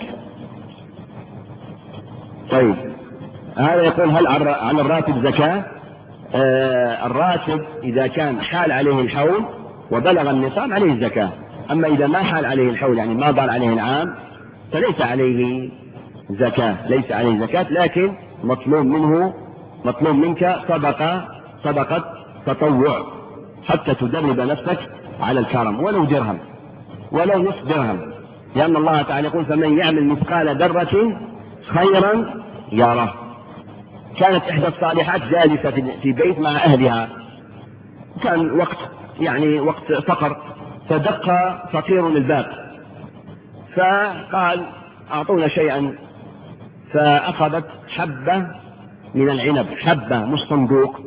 طيب، هذا يقول هل على الراتب زكاة؟ آه الراتب إذا كان حال عليه الحول وبلغ النصاب عليه الزكاة، أما إذا ما حال عليه الحول يعني ما ضل عليه العام فليس عليه زكاة، ليس عليه زكاة، لكن مطلوب منه مطلوب منك صدقة صدقة تطوع حتى تدرب نفسك على الكرم، ولو درهم ولو نصف درهم، لأن الله تعالى يقول فمن يعمل مثقال ذرة خيرا يره. كانت إحدى الصالحات جالسة في بيت مع أهلها، كان وقت يعني وقت فقر، فدق فقير الباب فقال أعطونا شيئا، فأخذت حبة من العنب، حبة مش صندوق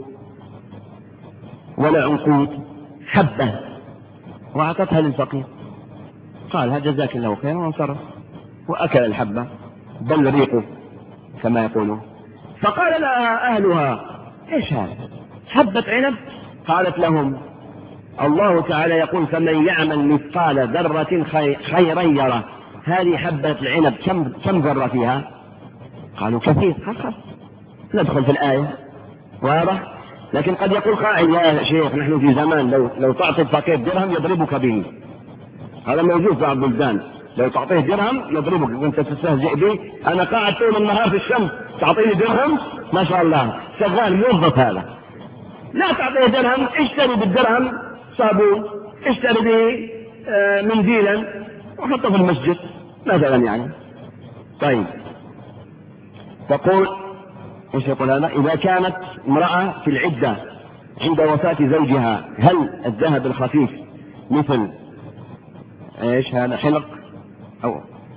ولا عنقود، حبة، وأعطتها للفقير، قال هذا جزاك الله خيرا وانصرف، وأكل الحبة بل ريقه كما يقولون. فقال لها أهلها إيش هذا؟ حبة عنب؟ قالت لهم الله تعالى يقول فمن يعمل مثقال ذرة خيرا يره. هذه حبة العنب كم كم ذرة فيها؟ قالوا كثير. خلاص ندخل في الآية، واضح. لكن قد يقول قائل يا شيخ نحن في زمان لو لو تعطي الفقير درهم يضربك به، هذا موجود في بعض البلدان، لو تعطيه درهم يضربك وانت تستهزئ به، انا قاعد طول النهار في الشمس تعطيني درهم ما شاء الله شغال موظف، هذا لا تعطيه درهم، اشتري بالدرهم صابون، اشتري به منديلا وحطه في المسجد مثلا يعني. طيب، تقول ايش يقول هذا؟ اذا كانت امرأة في العدة عند وفاة زوجها، هل الذهب الخفيف مثل ايش هذا حلق او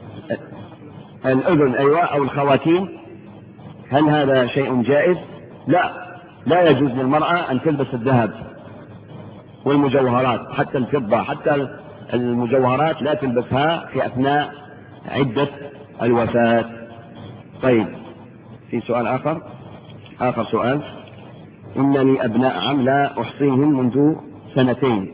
الاذن ايوه او الخواتيم، هل هذا شيء جائز؟ لا، لا يجوز للمرأة ان تلبس الذهب والمجوهرات، حتى الفضة، حتى المجوهرات لا تلبسها في اثناء عدة الوفاة. طيب، في سؤال آخر آخر سؤال: إنني أبناء عم لا أحصيهم منذ سنتين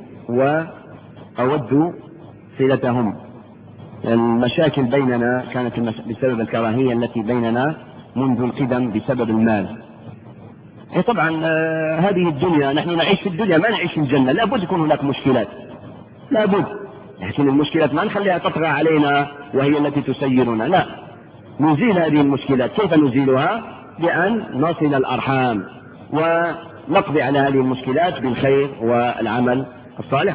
وأود صلتهم، المشاكل بيننا كانت بسبب الكراهية التي بيننا منذ القدم بسبب المال. إيه طبعا آه هذه الدنيا، نحن نعيش في الدنيا ما نعيش في الجنة، لا بد يكون هناك مشكلات، لا بد، لكن المشكلات ما نخليها تطغى علينا وهي التي تسيرنا، لا، نزيل هذه المشكلات. كيف نزيلها؟ بأن نصل الأرحام ونقضي على هذه المشكلات بالخير والعمل الصالح،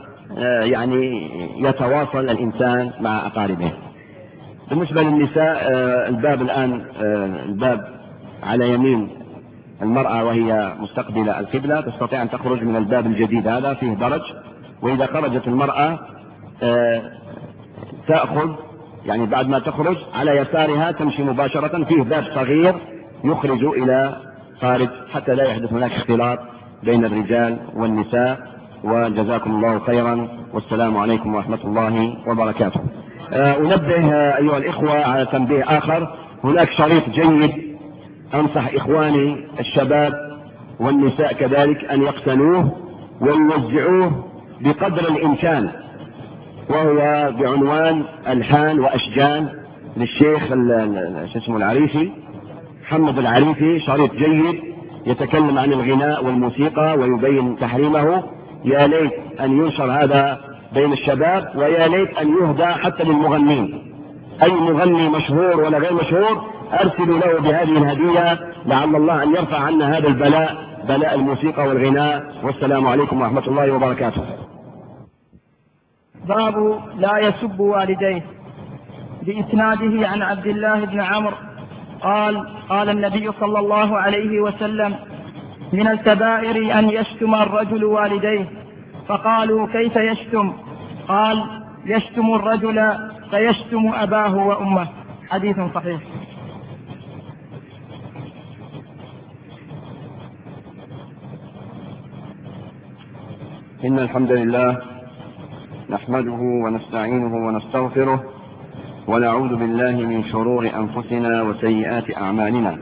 ويعني يتواصل الإنسان مع أقاربه. بالنسبة للنساء الباب الآن الباب على يمين المرأة وهي مستقبلة القبلة، تستطيع أن تخرج من الباب الجديد هذا فيه درج، وإذا خرجت المرأة تأخذ يعني بعد ما تخرج على يسارها تمشي مباشرة، فيه باب صغير يخرج إلى خارج حتى لا يحدث هناك اختلاط بين الرجال والنساء. وجزاكم الله خيرا، والسلام عليكم ورحمة الله وبركاته. أنبه أيها الإخوة على تنبيه آخر: هناك شريط جيد أنصح إخواني الشباب والنساء كذلك أن يقتنوه ويوزعوه بقدر الإمكان، وهو بعنوان ألحان وأشجان للشيخ شو اسمه العريفي، محمد العريفي، شريط جيد يتكلم عن الغناء والموسيقى ويبين تحريمه، يا ليت أن ينشر هذا بين الشباب، ويا ليت أن يهدى حتى للمغنين. أي مغني مشهور ولا غير مشهور أرسلوا له بهذه الهدية، لعل الله أن يرفع عنا هذا البلاء، بلاء الموسيقى والغناء. والسلام عليكم ورحمة الله وبركاته. باب لا يسب والديه. بإسناده عن عبد الله بن عمرو قال قال النبي صلى الله عليه وسلم: من الكبائر أن يشتم الرجل والديه. فقالوا: كيف يشتم؟ قال: يشتم الرجل فيشتم أباه وأمه. حديث صحيح. إن الحمد لله نحمده ونستعينه ونستغفره، ونعوذ بالله من شرور أنفسنا وسيئات أعمالنا.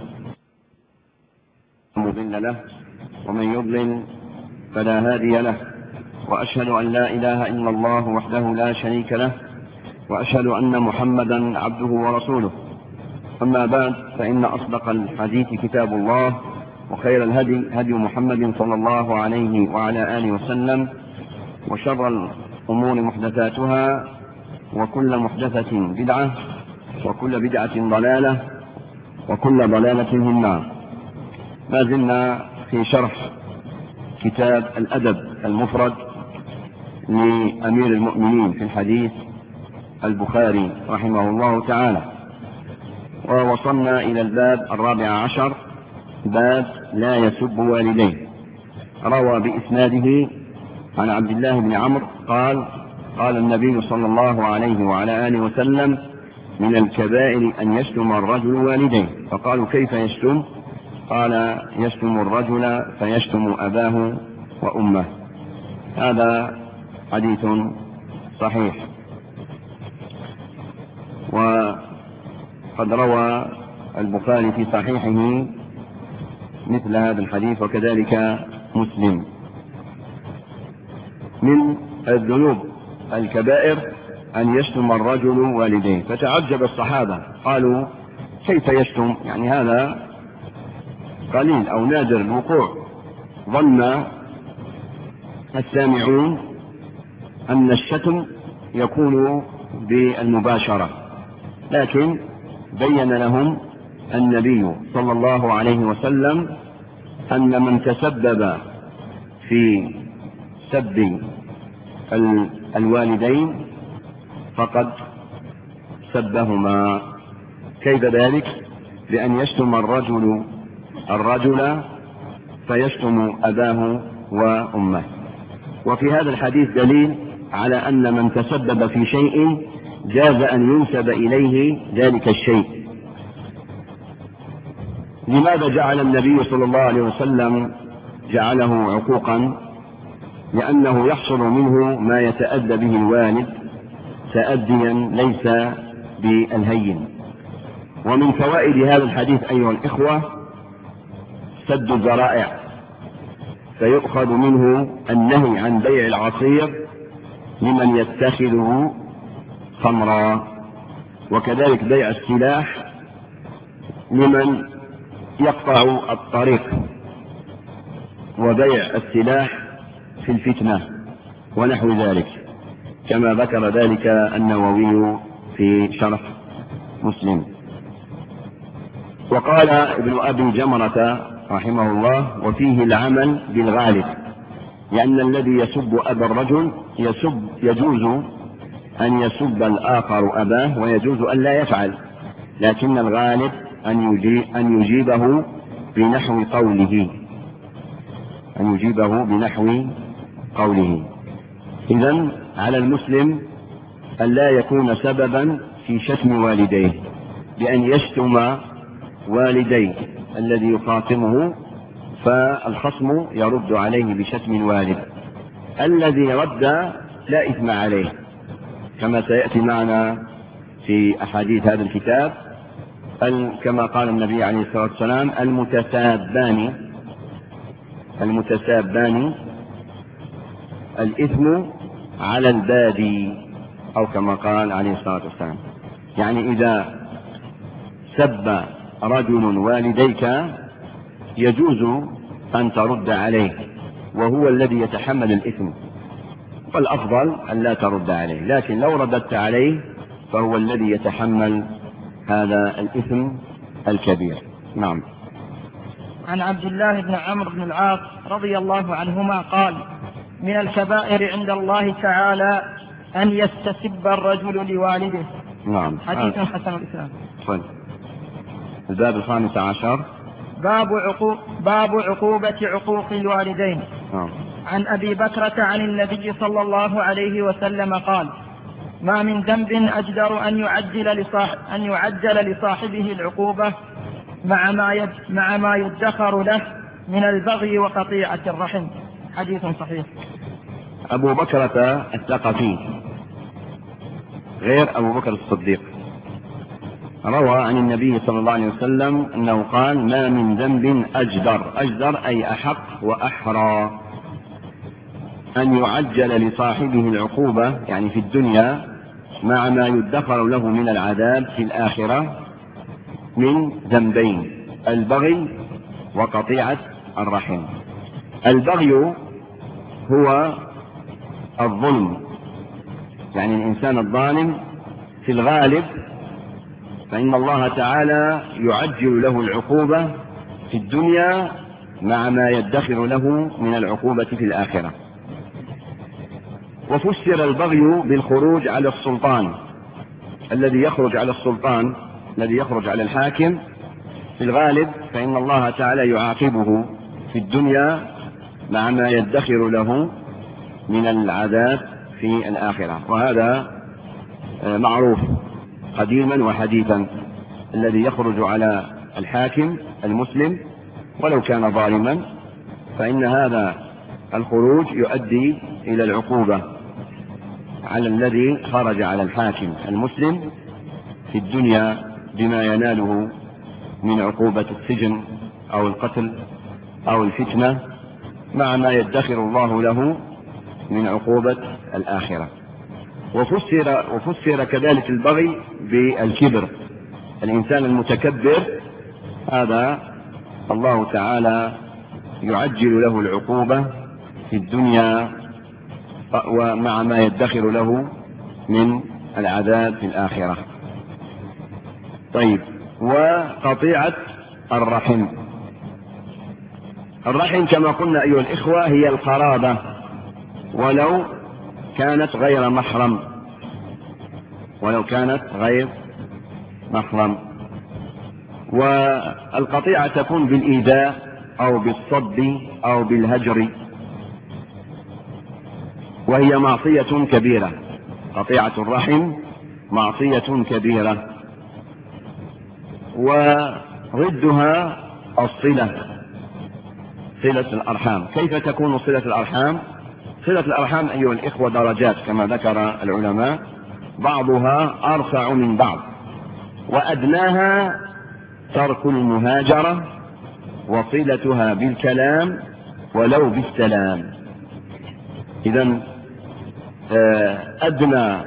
مضل له ومن يضلل فلا هادي له، وأشهد أن لا إله إلا الله وحده لا شريك له، وأشهد أن محمدا عبده ورسوله. أما بعد، فإن أصدق الحديث كتاب الله، وخير الهدي هدي محمد صلى الله عليه وعلى آله وسلم، وشر الأمور محدثاتها، وكل محدثة بدعة، وكل بدعة ضلالة، وكل ضلالة في النار. ما زلنا في شرح كتاب الأدب المفرد لأمير المؤمنين في الحديث البخاري رحمه الله تعالى، ووصلنا إلى الباب الرابع عشر، باب لا يسب والديه. روى بإسناده عن عبد الله بن عمرو قال قال النبي صلى الله عليه وعلى آله وسلم: من الكبائر أن يشتم الرجل والديه. فقالوا: كيف يشتم؟ قال: يشتم الرجل فيشتم أباه وأمه. هذا حديث صحيح. وقد روى البخاري في صحيحه مثل هذا الحديث، وكذلك مسلم. من الذنوب الكبائر أن يشتم الرجل والديه. فتعجب الصحابة، قالوا: كيف يشتم؟ يعني هذا قليل أو نادر الوقوع. ظن السامعون أن الشتم يكون بالمباشرة، لكن بين لهم النبي صلى الله عليه وسلم أن من تسبب في سب الوالدين فقد سبهما. كيف ذلك؟ بأن يشتم الرجل الرجل فيشتم أباه وأمه. وفي هذا الحديث دليل على أن من تسبب في شيء جاز أن ينسب إليه ذلك الشيء. لماذا جعل النبي صلى الله عليه وسلم جعله عقوقا؟ لأنه يحصل منه ما يتأدى به الوالد تأديا ليس بالهين. ومن فوائد هذا الحديث أيها الإخوة سد الذرائع، فيؤخذ منه النهي عن بيع العصير لمن يتخذه خمرا، وكذلك بيع السلاح لمن يقطع الطريق، وبيع السلاح في الفتنة ونحو ذلك، كما ذكر ذلك النووي في شرح مسلم. وقال ابن أبي جمرة رحمه الله: وفيه العمل بالغالب، لأن الذي يسب أبا الرجل يسب يجوز أن يسب الآخر أباه، ويجوز أن لا يفعل، لكن الغالب أن يجيب أن يجيبه بنحو قوله أن يجيبه بنحو قوله. إذن على المسلم أن لا يكون سببا في شتم والديه بأن يشتم والديه الذي يخاصمه، فالخصم يرد عليه بشتم الوالد. الذي رد لا إثم عليه، كما سيأتي معنا في أحاديث هذا الكتاب، كما قال النبي عليه الصلاة والسلام: المتسابان المتسابان الإثم على البادي، أو كما قال عليه الصلاة والسلام. يعني إذا سب رجل والديك يجوز أن ترد عليه، وهو الذي يتحمل الإثم، والأفضل أن لا ترد عليه، لكن لو رددت عليه فهو الذي يتحمل هذا الإثم الكبير. نعم. عن عبد الله بن عمرو بن العاص رضي الله عنهما قال: من الكبائر عند الله تعالى أن يستسب الرجل لوالده. نعم. حديث حسن الإسلام. طيب. الباب الخامس عشر باب عقوب باب عقوبة عقوق الوالدين. نعم. عن أبي بكرة عن النبي صلى الله عليه وسلم قال: ما من ذنب أجدر أن يعجل لصاحب أن يعجل لصاحبه العقوبة مع ما يد مع ما يدخر له من البغي وقطيعة الرحم. حديث صحيح. أبو بكرة الثقفي غير أبو بكر الصديق روى عن النبي صلى الله عليه وسلم أنه قال: ما من ذنب أجدر أجدر أي أحق وأحرى أن يعجل لصاحبه العقوبة، يعني في الدنيا، مع ما يدخر له من العذاب في الآخرة من ذنبين: البغي وقطيعة الرحم. البغي هو الظلم، يعني الإنسان الظالم في الغالب فإن الله تعالى يعجل له العقوبة في الدنيا مع ما يدخر له من العقوبة في الآخرة. وفسر البغي بالخروج على السلطان، الذي يخرج على السلطان الذي يخرج على الحاكم في الغالب فإن الله تعالى يعاقبه في الدنيا مع ما يدخر له من العذاب في الآخرة، وهذا معروف قديما وحديثا. الذي يخرج على الحاكم المسلم ولو كان ظالما فإن هذا الخروج يؤدي إلى العقوبة على الذي خرج على الحاكم المسلم في الدنيا بما يناله من عقوبة السجن أو القتل أو الفتنة مع ما يدخر الله له من عقوبة الآخرة. وفسر, وفسر كذلك البغي بالكبر، الإنسان المتكبر هذا الله تعالى يعجل له العقوبة في الدنيا ومع ما يدخر له من العذاب في الآخرة. طيب. وقطيعة الرحم. الرحم كما قلنا أيها الإخوة هي القرابة ولو كانت غير محرم ولو كانت غير محرم. والقطيعة تكون بالإيذاء أو بالصد أو بالهجر، وهي معصية كبيرة. قطيعة الرحم معصية كبيرة. وضدها الصلة، صلة الأرحام. كيف تكون صلة الأرحام؟ صلة الأرحام أيها الإخوة درجات كما ذكر العلماء، بعضها أرفع من بعض، وأدناها ترك المهاجرة وصلتها بالكلام ولو بالسلام. إذن أدنى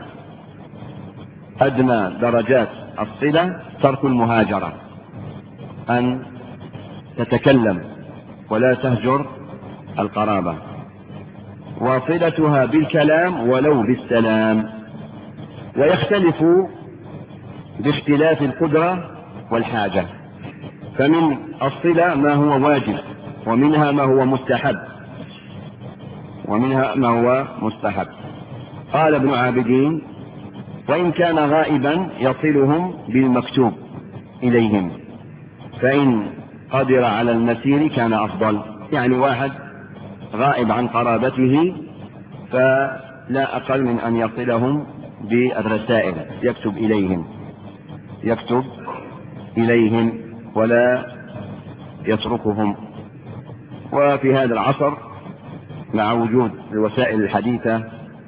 أدنى درجات الصلة ترك المهاجرة، أن تتكلم ولا تهجر القرابة، وصلتها بالكلام ولو بالسلام. ويختلف باختلاف القدرة والحاجة، فمن الصلة ما هو واجب ومنها ما هو مستحب ومنها ما هو مستحب. قال ابن عابدين: وإن كان غائبا يصلهم بالمكتوب إليهم، فإن قدر على المسير كان أفضل. يعني واحد غائب عن قرابته فلا أقل من أن يصلهم بالرسائل، يكتب إليهم يكتب إليهم ولا يتركهم. وفي هذا العصر مع وجود الوسائل الحديثة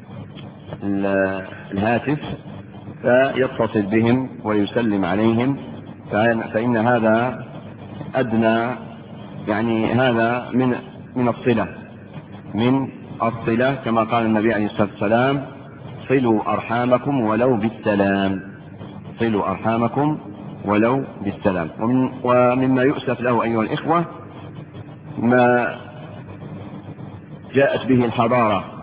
الهاتف فيتصل بهم ويسلم عليهم، فإن هذا أدنى، يعني هذا من من الصلة من الصلة كما قال النبي عليه الصلاة والسلام: صلوا أرحامكم ولو بالسلام صلوا أرحامكم ولو بالسلام. ومن ومما يؤسف له أيها الإخوة ما جاءت به الحضارة